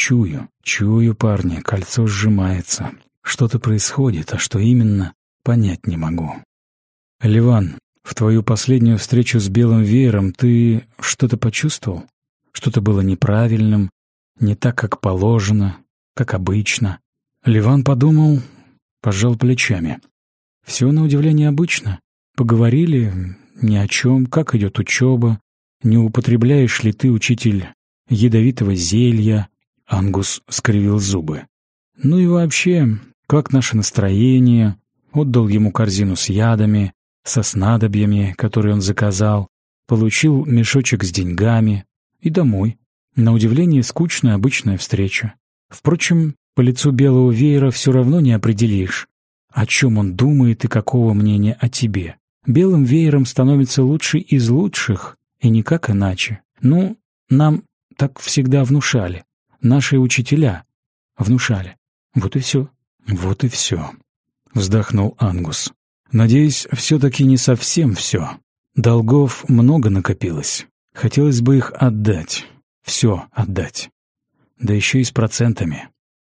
Чую, парни, кольцо сжимается. Что-то происходит, а что именно, понять не могу. Ливан, в твою последнюю встречу с белым веером ты что-то почувствовал? Что-то было неправильным, не так, как положено, как обычно?» Ливан подумал, пожал плечами. «Все на удивление обычно. Поговорили ни о чем, как идет учеба, не употребляешь ли ты, учитель, ядовитого зелья?» Ангус скривил зубы. «Ну и вообще, как наше настроение?» Отдал ему корзину с ядами, со снадобьями, которые он заказал, получил мешочек с деньгами и домой. На удивление скучная обычная встреча. Впрочем, по лицу белого веера все равно не определишь, о чем он думает и какого мнения о тебе. Белым веером становится лучший из лучших, и никак иначе. Ну, нам так всегда внушали. Наши учителя внушали. Вот и все. Вот и все. Вздохнул Ангус. «Надеюсь, все-таки не совсем все. Долгов много накопилось. Хотелось бы их отдать. Все отдать. Да еще и с процентами.